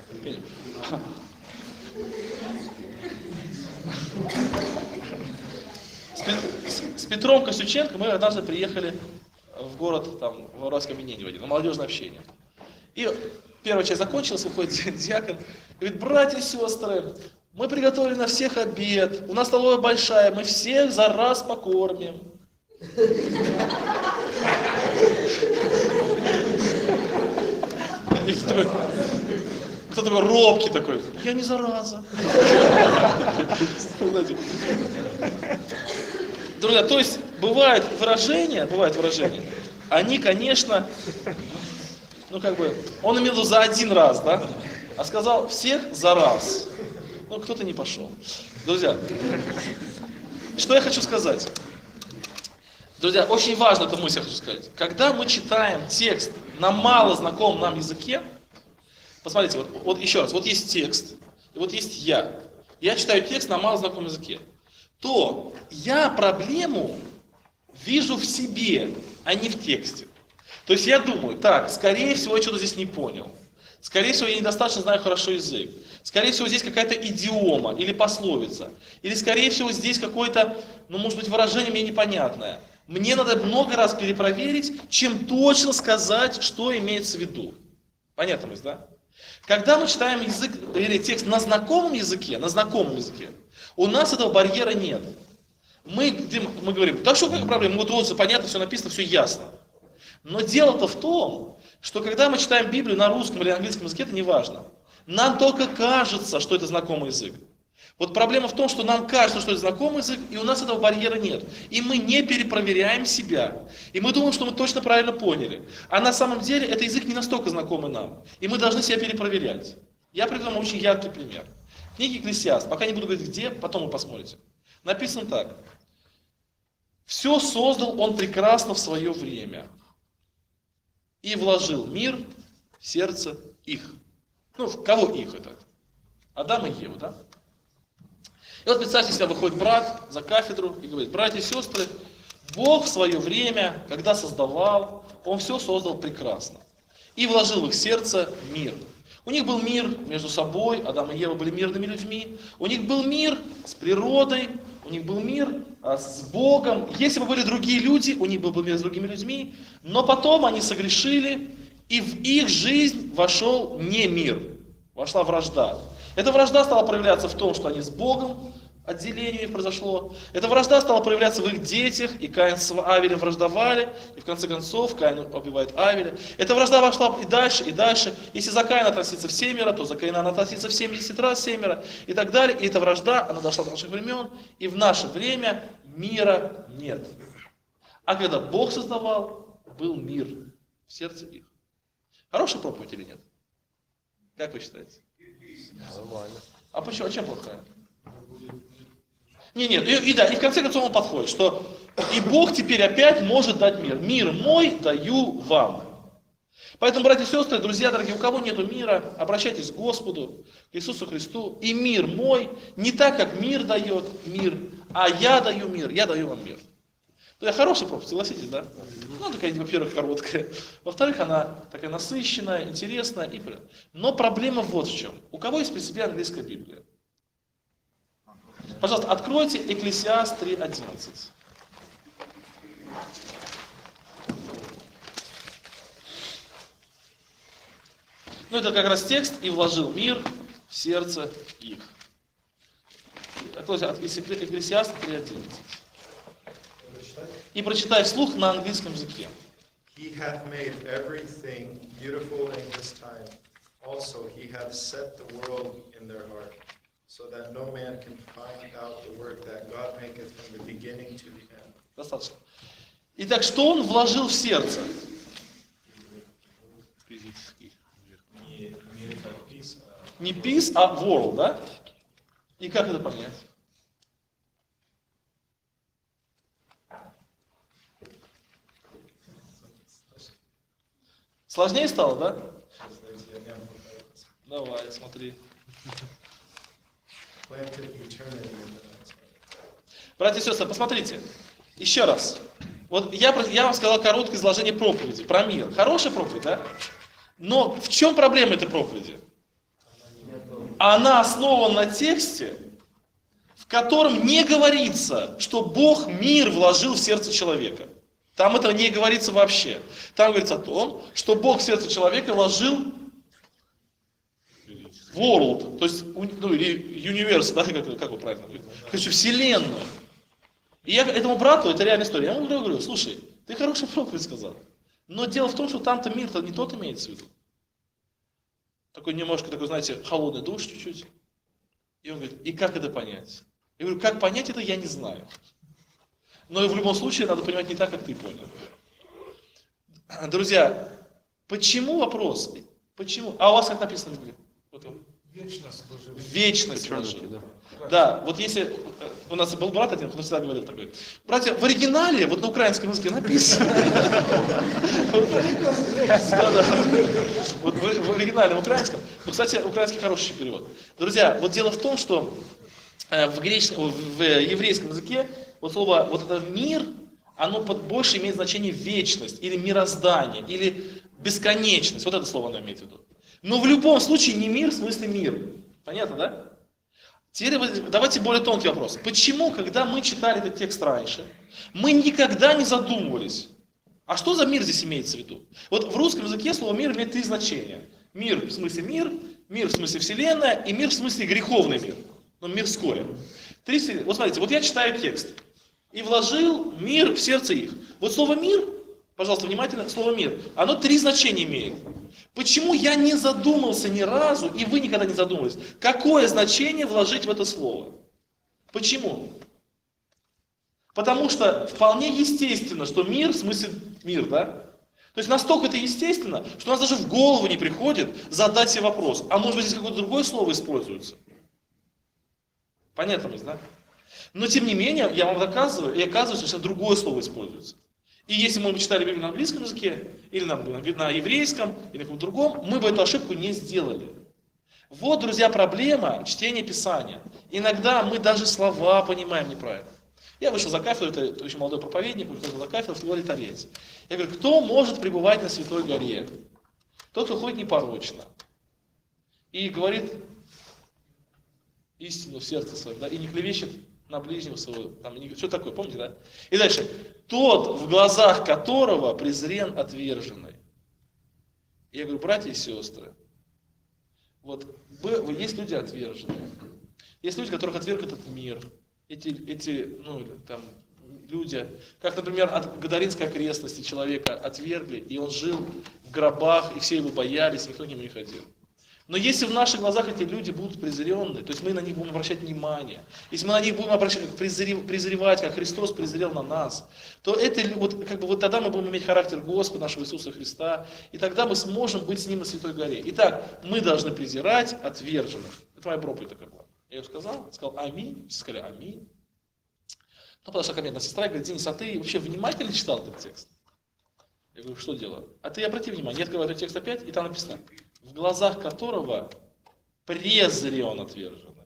С Петром Косюченко мы однажды приехали в город, там, в Воровском-Мененево, на молодежное общение. И первая часть закончилась, выходит диакон, говорит, братья и сестры, мы приготовили на всех обед, у нас столовая большая, мы всех за раз покормим. И кто такой робкий такой, я не зараза. Друзья, то есть бывают выражения, они, конечно, он имел в виду за один раз, да, а сказал всех за раз. Ну, кто-то не пошел. Друзья, что я хочу сказать? Друзья, очень важно эту мысль я хочу сказать. Когда мы читаем текст на мало знакомом нам языке, посмотрите, вот еще раз, вот есть текст, и вот есть я. Я читаю текст на мало знакомом языке. То я проблему вижу в себе, а не в тексте. То есть я думаю, так, скорее всего, я что-то здесь не понял. Скорее всего, я недостаточно знаю хорошо язык. Скорее всего, здесь какая-то идиома или пословица. Или, скорее всего, здесь какое-то, может быть, выражение мне непонятное. Мне надо много раз перепроверить, чем точно сказать, что имеется в виду. Понятно, мысль, да? Когда мы читаем язык или текст на знакомом языке, у нас этого барьера нет. Мы говорим, да что, какая проблема, вот все понятно, все написано, все ясно. Но дело-то в том, что когда мы читаем Библию на русском или английском языке, это не важно. Нам только кажется, что это знакомый язык. Вот проблема в том, что нам кажется, что это знакомый язык, и у нас этого барьера нет. И мы не перепроверяем себя. И мы думаем, что мы точно правильно поняли. А на самом деле этот язык не настолько знакомый нам. И мы должны себя перепроверять. Я приведу вам очень яркий пример. В книге Экклесиаст, пока не буду говорить где, потом вы посмотрите. Написано так. Все создал он прекрасно в свое время. И вложил мир в сердце их. Ну, в кого их это? Адам и Ева, да? И вот представьте себе, выходит брат за кафедру и говорит, братья и сестры, Бог в свое время, когда создавал, Он все создал прекрасно. И вложил в их сердце мир. У них был мир между собой, Адам и Ева были мирными людьми. У них был мир с природой, у них был мир с Богом. Если бы были другие люди, у них был бы мир с другими людьми. Но потом они согрешили, и в их жизнь вошел не мир, вошла вражда. Эта вражда стала проявляться в том, что они с Богом, отделение произошло. Эта вражда стала проявляться в их детях, и Каин с Авелем враждовали, и в конце концов Каин убивает Авеля. Эта вражда вошла и дальше, и дальше. Если за Каина относиться в семеро, то за Каина она относится в 70 раз семеро, и так далее. И эта вражда, она дошла до наших времен, и в наше время мира нет. А когда Бог создавал, был мир в сердце их. Хорошая проповедь или нет? Как вы считаете? Нормально. А почему? А чем плохая? Нет, и в конце концов он подходит, что и Бог теперь опять может дать мир. Мир мой даю вам. Поэтому, братья и сестры, друзья дорогие, у кого нету мира, обращайтесь к Господу, к Иисусу Христу. И мир мой не так, как мир дает мир, а я даю мир, я даю вам мир. Это хорошая проповедь, согласитесь, да? Ну, такая, во-первых, короткая. Во-вторых, она такая насыщенная, интересная. Но проблема вот в чем. У кого есть при себе английская Библия? Пожалуйста, откройте Экклесиаст 3:11. Ну, это как раз текст «И вложил мир в сердце их». Откройте Экклесиаст 3:11. И прочитай вслух на английском языке. He hath made everything beautiful in his time. Also he hath set the world in their heart, so that no man can find out the work that God maketh from the beginning to the end. Достаточно. Итак, что он вложил в сердце? Не peace, а world, да? И как это понять? Сложнее стало, да? Давай, смотри. Братья и сестры, посмотрите. Еще раз. Вот я вам сказал короткое изложение проповеди про мир. Хорошая проповедь, да? Но в чем проблема этой проповеди? Она основана на тексте, в котором не говорится, что Бог мир вложил в сердце человека. Там этого не говорится вообще. Там говорится о том, что Бог в сердце человека вложил world, то есть, ну, или universe, да, как вы правильно говорите, короче, вселенную. И я этому брату, это реальная история, я ему говорю, слушай, ты хороший проповедь сказал, но дело в том, что там-то мир-то не тот имеется в виду. Такой немножко, такой, знаете, холодный душ чуть-чуть. И он говорит, и как это понять? Я говорю, как понять это, я не знаю. Но в любом случае надо понимать не так, как ты понял. Друзья, почему вопрос? Почему? А у вас как написано в Библии? Вот он. Вечность служил. Вечность служил. Да, вот если у нас был брат один, он всегда говорил такой, братья, в оригинале, вот на украинском языке написано. Вот в оригинале, в украинском. Ну, кстати, украинский хороший перевод. Друзья, вот дело в том, что в еврейском языке вот слово вот это мир, оно больше имеет значение вечность, или мироздание, или бесконечность. Вот это слово оно имеет в виду. Но в любом случае не мир в смысле мир. Понятно, да? Теперь давайте более тонкий вопрос. Почему, когда мы читали этот текст раньше, мы никогда не задумывались, а что за мир здесь имеется в виду? Вот в русском языке слово мир имеет три значения. Мир в смысле мир в смысле вселенная и мир в смысле греховный мир. Ну, мирское. Вот смотрите, вот я читаю текст. и вложил мир в сердце их. Вот слово «мир», пожалуйста, внимательно, слово «мир», оно 3 значения имеет. Почему я не задумался ни разу, и вы никогда не задумывались, какое значение вложить в это слово? Почему? Потому что вполне естественно, что мир, в смысле мир, да? То есть настолько это естественно, что у нас даже в голову не приходит задать себе вопрос, а может быть здесь какое-то другое слово используется? Понятно, да? Но тем не менее, я вам доказываю, и оказывается, что другое слово используется. И если мы читали Библию на английском языке, или на еврейском, или на каком-то другом, мы бы эту ошибку не сделали. Вот, друзья, проблема чтения Писания. Иногда мы даже слова понимаем неправильно. Я вышел за кафедру, это очень молодой проповедник, вышел за кафедру, говорит Олесь. Я говорю, кто может пребывать на Святой горе? Тот, кто ходит непорочно. И говорит истину в сердце своем, да, и не клевещет на ближнего своего, там, что такое, помните, да? И дальше. Тот, в глазах которого презрен отверженный. Я говорю, братья и сестры, вот есть люди отверженные. Есть люди, которых отверг этот мир. Эти там, люди, как, например, от Гадаринской окрестности человека отвергли, и он жил в гробах, и все его боялись, никто к нему не ходил. Но если в наших глазах эти люди будут презренны, то есть мы на них будем обращать внимание, если мы на них будем презревать, как Христос презрел на нас, то это вот тогда мы будем иметь характер Господа нашего Иисуса Христа, и тогда мы сможем быть с Ним на Святой горе. Итак, мы должны презирать отверженных. Это моя проповедь такая была. Я ее сказал аминь, все сказали аминь. Ну, подошла ко мне одна сестра и говорит, Денис, а ты вообще внимательно читал этот текст? Я говорю, что делаю? А ты обрати внимание, я открываю этот текст опять, и там написано, в глазах которого презрен отверженный.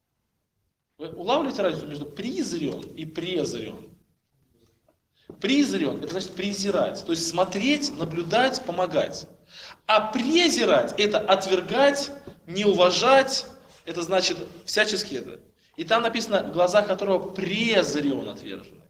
Вы улавливаете разницу между призрен и презрен? Призрен – это значит презирать, то есть смотреть, наблюдать, помогать. А презирать – это отвергать, не уважать, это значит всячески это. И там написано, в глазах которого презрен отверженный.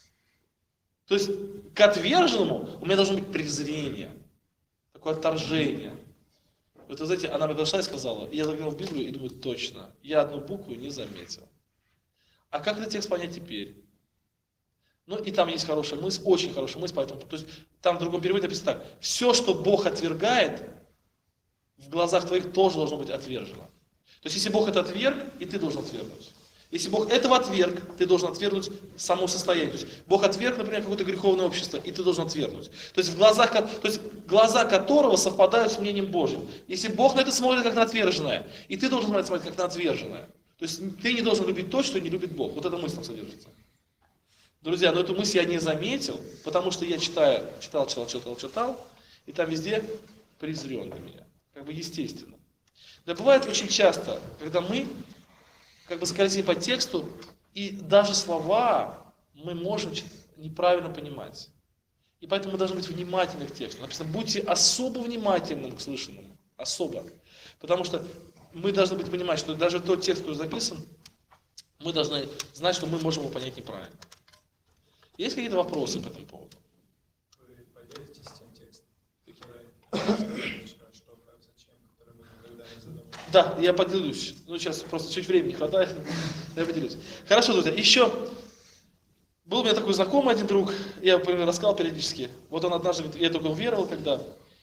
То есть к отверженному у меня должно быть презрение, такое отторжение. Вот вы знаете, она мне подошла и сказала, я заглянул в Библию и думаю, точно, я одну букву не заметил. А как этот текст понять теперь? Ну и там есть хорошая мысль, очень хорошая мысль, поэтому, то есть там в другом переводе написано так, все, что Бог отвергает, в глазах твоих тоже должно быть отвержено. То есть если Бог это отверг, и ты должен отвергнуть. Если Бог этого отверг, ты должен отвергнуть само состояние. То есть Бог отверг, например, какое-то греховное общество, и ты должен отвергнуть. То есть глаза которого совпадают с мнением Божьим. Если Бог на это смотрит как на отверженное, и ты должен на это смотреть как на отверженное. То есть ты не должен любить то, что не любит Бог. Вот эта мысль там содержится. Друзья, но эту мысль я не заметил, потому что я читал, и там везде презрен для меня. Как бы естественно. Да бывает очень часто, когда мы как бы скользим по тексту, и даже слова мы можем неправильно понимать. И поэтому мы должны быть внимательны к тексту. Написано, будьте особо внимательны к слышанному. Особо. Потому что мы должны понимать, что даже тот текст, который записан, мы должны знать, что мы можем его понять неправильно. Есть какие-то вопросы по этому поводу? Вы поделитесь тем текстом, который что, как, зачем, который мы никогда не задумывались? Да, я поделюсь. Ну, сейчас просто чуть времени не хватает. Я поделюсь. Хорошо, друзья. Еще был у меня такой знакомый один друг, я, например, рассказал периодически. Вот он однажды, я только уверовал, когда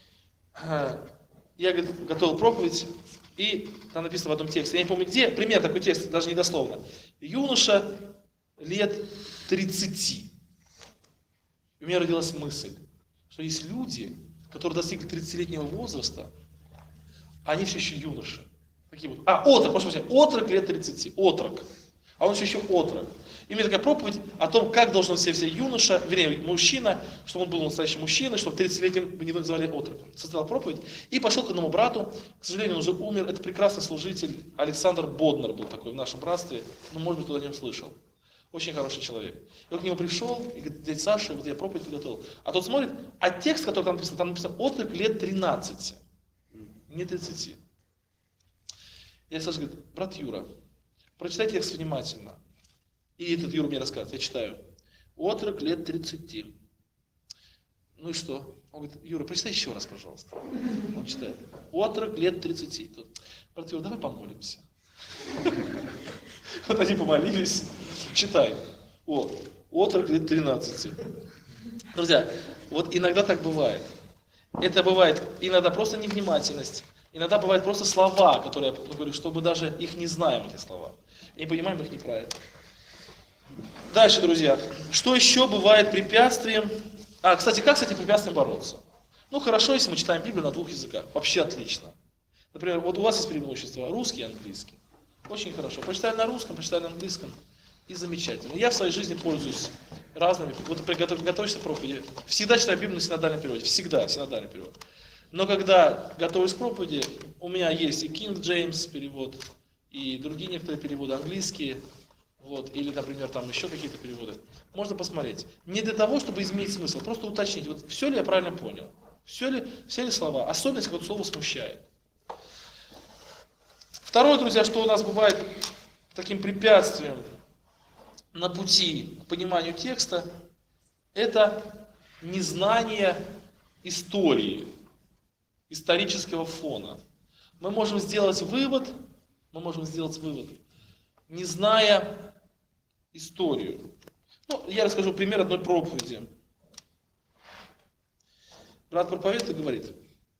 я, говорит, готовил проповедь, и там написано в одном тексте, я не помню где, пример такой текст, даже не дословно. Юноша лет 30. И у меня родилась мысль, что есть люди, которые достигли 30-летнего возраста, а они все еще юноши. Такие вот. Отрок, прошу прощения, отрок лет 30, отрок. А он еще отрок. И у меня такая проповедь о том, как должен себя вести юноша, вернее, мужчина, чтобы он был настоящий мужчина, чтобы 30-летним не называли отроком. Создал проповедь и пошел к одному брату, к сожалению, он уже умер, это прекрасный служитель, Александр Боднер был такой в нашем братстве, ну, может быть, кто-то о нем слышал. Очень хороший человек. И он к нему пришел и говорит, дядя Саша, вот я проповедь подготовил. А тот смотрит, а текст, который там написан отрок лет 13, не 30. Я Саша говорит, брат Юра, прочитай текст внимательно. И этот Юра мне рассказывает, я читаю. Отрок лет 30. Ну и что? Он говорит, Юра, прочитай еще раз, пожалуйста. Он читает. Отрок лет 30. Тут, брат Юра, давай помолимся. Вот они помолились. Читай. отрок лет 13. Друзья, вот иногда так бывает. Это бывает иногда просто невнимательность, иногда бывают просто слова, которые я говорю, чтобы даже их не знаем, эти слова. И не понимаем их неправильно. Дальше, друзья. Что еще бывает препятствием? Кстати, как с этим препятствием бороться? Ну, хорошо, если мы читаем Библию на 2 языках. Вообще отлично. Например, вот у вас есть преимущество русский и английский. Очень хорошо. Почитали на русском, почитали на английском. И замечательно. Я в своей жизни пользуюсь разными. Вот готовишься к проповеди. Всегда читаю Библию на синодальном переводе. Всегда синодальный перевод. Но когда готовлюсь к проповеди, у меня есть и King James перевод, и другие некоторые переводы английские. Вот, или, например, там еще какие-то переводы. Можно посмотреть. Не для того, чтобы изменить смысл, просто уточнить, вот все ли я правильно понял. Все ли слова. Особенно, если вот слово смущает. Второе, друзья, что у нас бывает таким препятствием на пути к пониманию текста, это незнание истории, исторического фона. Мы можем сделать вывод, не зная историю. Ну, я расскажу пример одной проповеди. Брат проповедует и говорит,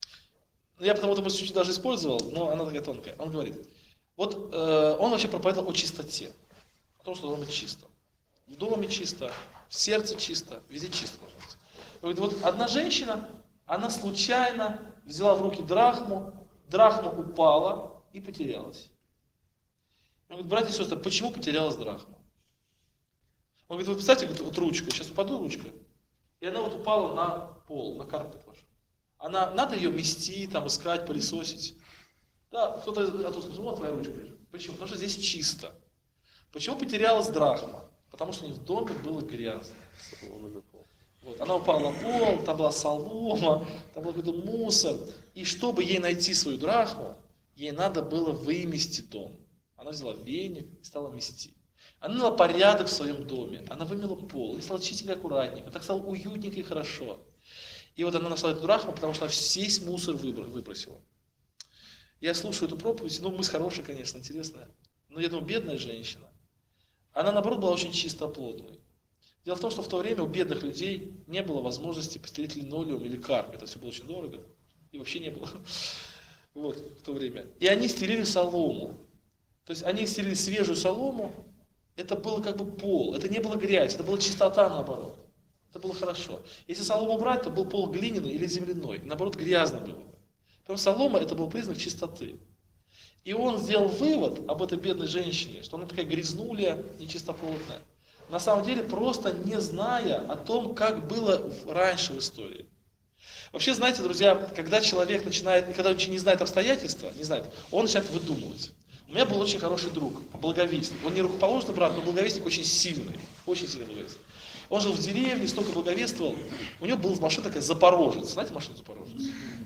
я потому-то чуть-чуть даже использовал, но она такая тонкая. Он говорит, вот он вообще проповедовал о чистоте, о том, что должно быть чисто. В доме чисто, в сердце чисто, везде чисто должно быть. Он говорит, вот одна женщина, она случайно взяла в руки драхму упала и потерялась. Он говорит, братья и сестры, почему потерялась драхма? Он говорит, вы представьте, вот ручка, сейчас упаду ручка, и она вот упала на пол, на карпет ваш. Надо ее мести, там, искать, пылесосить. Да, кто-то оттуда скажет, вот твоя ручка. Почему? Потому что здесь чисто. Почему потерялась драхма? Потому что у них в доме было грязно. Вот, она упала на пол, там была солома, там был какой-то мусор. И чтобы ей найти свою драхму, ей надо было вымести дом. Она взяла веник и стала мести. Она навела порядок в своем доме. Она вымела пол, и стала чистенько, аккуратненько. Так стало уютненько и хорошо. И вот она нашла эту драхму, потому что она весь мусор выбросила. Я слушаю эту проповедь, мысль хорошая, конечно, интересная. Но я думаю, бедная женщина. Она, наоборот, была очень чистоплотной. Дело в том, что в то время у бедных людей не было возможности постелить линолеум или карп. Это все было очень дорого. И вообще не было. Вот, в то время. И они стелили солому. То есть они стелили свежую солому. Это было как бы пол. Это не было грязь, это была чистота, наоборот. Это было хорошо. Если солому брать, то был пол глиняный или земляной. Наоборот, грязно было. Потому что солома это был признак чистоты. И он сделал вывод об этой бедной женщине, что она такая грязнуля, нечистоплотная. На самом деле, просто не зная о том, как было раньше в истории. Вообще, знаете, друзья, когда человек начинает, когда он не знает обстоятельства, он начинает выдумывать. У меня был очень хороший друг, благовестник. Он не рукоположный брат, но благовестник очень сильный благовестник. Он жил в деревне, столько благовествовал. У него была машина такая Запорожец. Знаете машину Запорожец?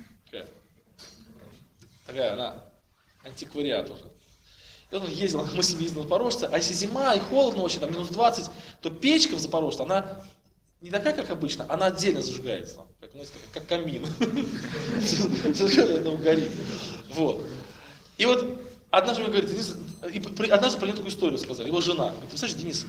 Такая она, антиквариат уже. И он ездил, мы с ним ездили на Запорожце, а если зима и холодно очень, там минус 20, то печка в Запорожце, она не такая, как обычно, она отдельно зажигается, как камин. Совершенно горит. Вот. И вот однажды он говорит, однажды про него такую историю сказали, его жена. Говорит, ты знаешь, Денис,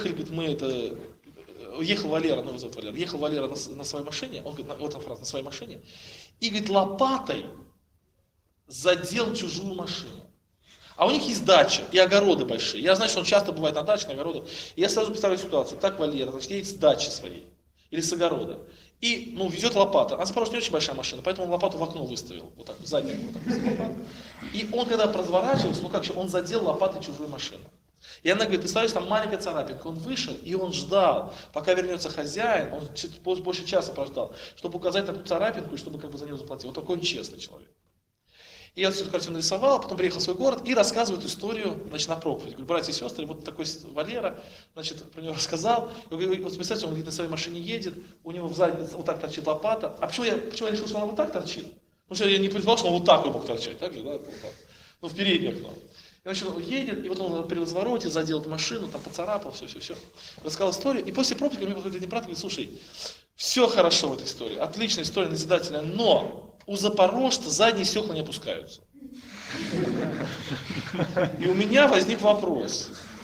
ехал Валера, его зовут Валера, ехал Валера на своей машине, он говорит, вот он фраза, на своей машине, и, говорит, лопатой задел чужую машину. А у них есть дача и огороды большие. Я знаю, что он часто бывает на даче, на огородах. И я сразу представляю ситуацию. Так Валера, значит, едет с дачи своей или с огорода. И, везет лопата. А Запорожье не очень большая машина, поэтому он лопату в окно выставил. Вот так, заднее окно. И он, когда разворачивался, он задел лопатой чужую машину. И она говорит, представляешь, там маленькая царапинка. Он вышел, и он ждал, пока вернется хозяин, он больше часа прождал, чтобы указать такую царапинку, и чтобы за нее заплатил. Вот такой он честный человек. И я всю эту картину нарисовал, потом приехал в свой город и рассказываю эту историю, на проповедь. Говорю, братья и сестры, вот такой Валера, про него рассказал. Вот представьте, он на своей машине едет, у него сзади вот так торчит лопата. А почему я решил, что она вот так торчит? Потому что я не предполагал, что он вот так мог торчать, так же, да? Вот так. В переднее окно. И значит, он едет, и вот он при развороте задел эту машину, там поцарапал, все. Рассказал историю, и после проповеди мне подходит один брат и говорит, слушай, все хорошо в этой истории, отличная история, назидательная, но у запорожца задние стекла не опускаются. И у меня возник вопрос.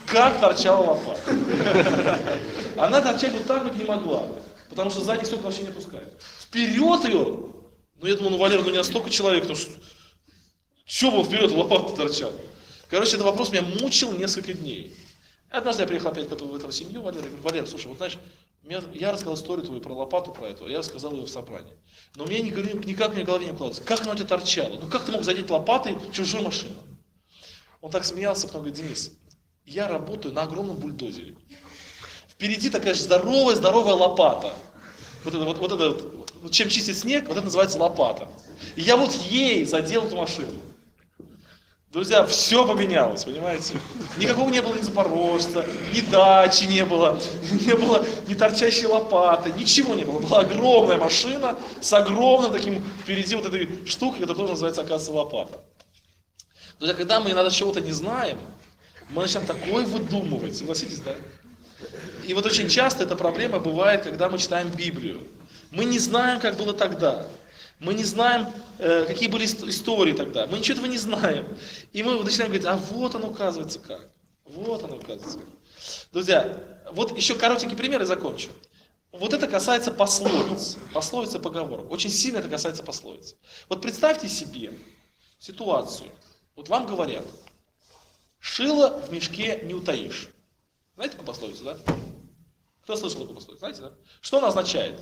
как торчала лопата. Она торчать вот так вот не могла, потому что сзади столько вообще не пускает. Вперед ее, ну я думаю, ну Валера, ну не настолько человек, потому что что бы вперед лопата торчал. Короче, этот вопрос меня мучил несколько дней. Однажды я приехал опять в эту семью, Валера, я говорю, Валера, слушай, вот знаешь, я рассказал историю твою про лопату, про эту, я рассказал ее в собрании. Но мне никак мне в голове не укладывается, как она у тебя торчала? Ну как ты мог задеть лопатой чужую машину? Он так смеялся, потом говорит, Денис, я работаю на огромном бульдозере. Впереди такая же здоровая лопата. Вот чем чистить снег, вот это называется лопата. И я вот ей задел эту машину. Друзья, все поменялось, понимаете? Никакого не было ни запорожца, ни дачи не было ни торчащей лопаты, ничего не было. Была огромная машина с огромным таким впереди вот этой штукой, которая тоже называется, оказывается, лопата. Друзья, когда мы иногда чего-то не знаем, мы начинаем такое выдумывать, согласитесь, да? И вот очень часто эта проблема бывает, когда мы читаем Библию. Мы не знаем, как было тогда. Мы не знаем, какие были истории тогда. Мы ничего этого не знаем. И мы начинаем говорить, а вот оно оказывается как. Вот оно оказывается как. Друзья, вот еще коротенький пример и закончу. Вот это касается пословиц. Пословиц и поговорок. Очень сильно это касается пословиц. Вот представьте себе ситуацию. Вот вам говорят, шило в мешке не утаишь. Знаете такую пословицу, да? Кто слышал такую пословицу? Знаете, да? Что она означает?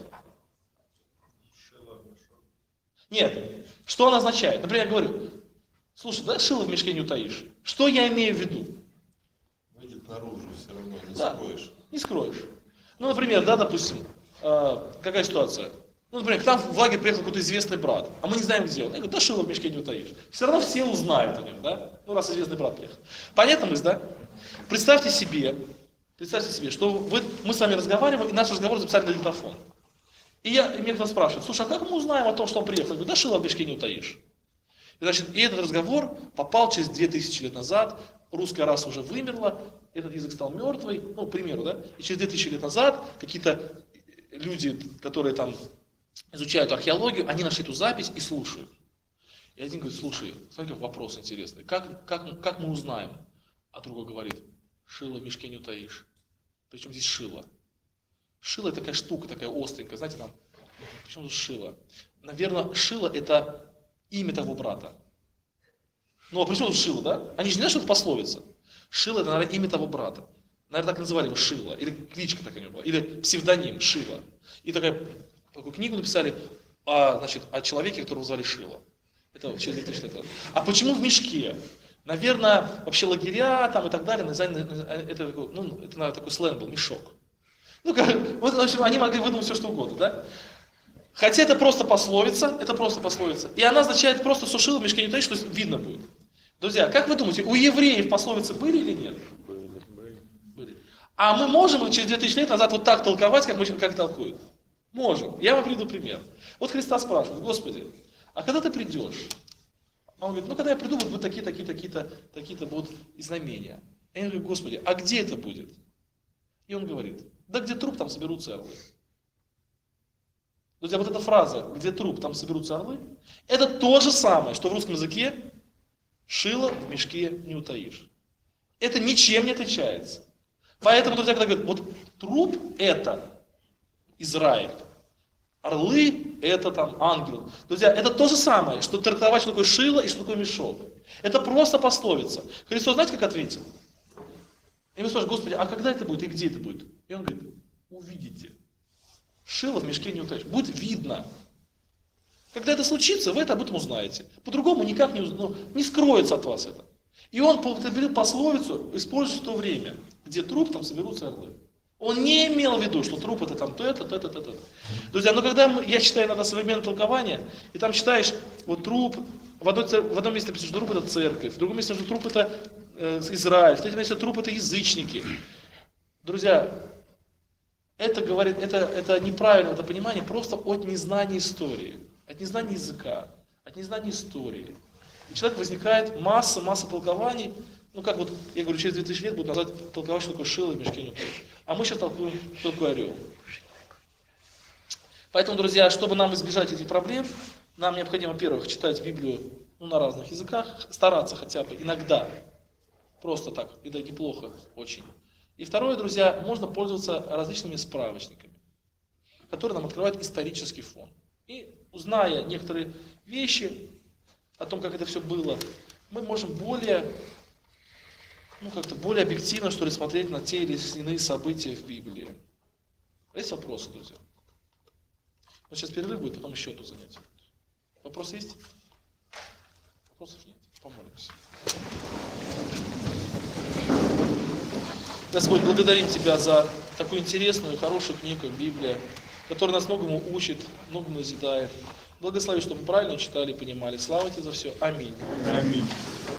Нет. Что она означает? Например, я говорю, слушай, да, шило в мешке не утаишь. Что я имею в виду? Выйдет наружу, все равно не Да, скроешь. не скроешь. Ну, например, да, допустим, какая ситуация? Ну, например, к нам в лагерь приехал какой-то известный брат, а мы не знаем, где он. Я говорю, да шило в мешке не утаишь. Все равно все узнают о нем, да? Ну, раз известный брат приехал. Понятно мысль, да? Представьте себе, что мы с вами разговариваем, и наш разговор записали на диктофон. И меня кто-то спрашивает, слушай, а как мы узнаем о том, что он приехал? Я говорю, да шило в мешке не утаишь. И этот разговор попал через 2000 лет назад, русская раса уже вымерла, этот язык стал мертвый, ну, к примеру, да, и через 2000 лет назад какие-то люди, которые там изучают археологию, они нашли эту запись и слушают. И один говорит, слушай, смотри, как вопрос интересный, как мы узнаем? А другой говорит, шило в мешке не утаишь. Причем здесь шило? Шило это такая штука, такая остренькая, знаете, там, почему тут шило? Наверное, шило это имя того брата. Ну, а почему тут шило, да? Они же не знают, что это пословица. Шило это, наверное, имя того брата. Наверное, так называли его Шило, или кличка такая у него была, или псевдоним Шило. И такую книгу написали о человеке, которого звали Шило. Это через 2000 лет назад. А почему в мешке? Наверное, вообще лагеря там и так далее, это наверное, такой сленг был, мешок. Ну, вот, в общем, они могли выдумать все, что угодно, да? Хотя это просто пословица, и она означает просто, что шило в мешке не утаишь, что видно будет. Друзья, как вы думаете, у евреев пословицы были или нет? Были. А мы можем через 2000 лет назад вот так толковать, как толкуют? Можем. Я вам приведу пример. Вот Христа спрашивают, Господи, а когда ты придешь? А он говорит, ну когда я приду, будут такие-то будут знамения. И я говорю, Господи, а где это будет? И он говорит, да где труп, там соберутся орлы. Друзья, вот эта фраза, где труп, там соберутся орлы, это то же самое, что в русском языке шило в мешке не утаишь. Это ничем не отличается. Поэтому, друзья, когда говорят, вот труп это Израиль, орлы это там ангел. Друзья, это то же самое, что трактовать, что такое шило и что такое мешок. Это просто пословица. Христос, знаете, как ответил? И мы спрашиваем, Господи, а когда это будет и где это будет? И он говорит, увидите. Шило в мешке не утаишь. Будет видно. Когда это случится, вы это об этом узнаете. По-другому никак не скроется от вас это. И он употребил пословицу, используя в то время, где труп, там соберутся орлы. Он не имел в виду, что труп это там то это. Друзья, но когда я читаю иногда современное толкование, и там читаешь, вот труп, в одном месте написано, что труп это церковь, в другом месте, что труп это Израиль, в третьем месте, труп это язычники. Друзья, это говорит, это неправильно, это понимание просто от незнания истории, от незнания языка, от незнания истории. И человек возникает масса толкований, ну как вот, я говорю, через 2000 лет будут назвать толковать, что такое шило в мешке не утаишь. А мы сейчас толкуем, что такое орел. Поэтому, друзья, чтобы нам избежать этих проблем, нам необходимо, во-первых, читать Библию на разных языках, стараться хотя бы иногда Просто так, и да неплохо очень. И второе, друзья, можно пользоваться различными справочниками, которые нам открывают исторический фон. И узная некоторые вещи о том, как это все было, мы можем более, как-то более объективно, что ли, смотреть на те или иные события в Библии. Есть вопросы, друзья? Ну, сейчас перерыв будет, потом еще тут занятие. Вопросы есть? Вопросов нет. Помолимся. Господь, благодарим Тебя за такую интересную и хорошую книгу, как Библия, которая нас многому учит, многому назидает. Благослови, чтобы мы правильно читали и понимали. Слава Тебе за все. Аминь. Аминь.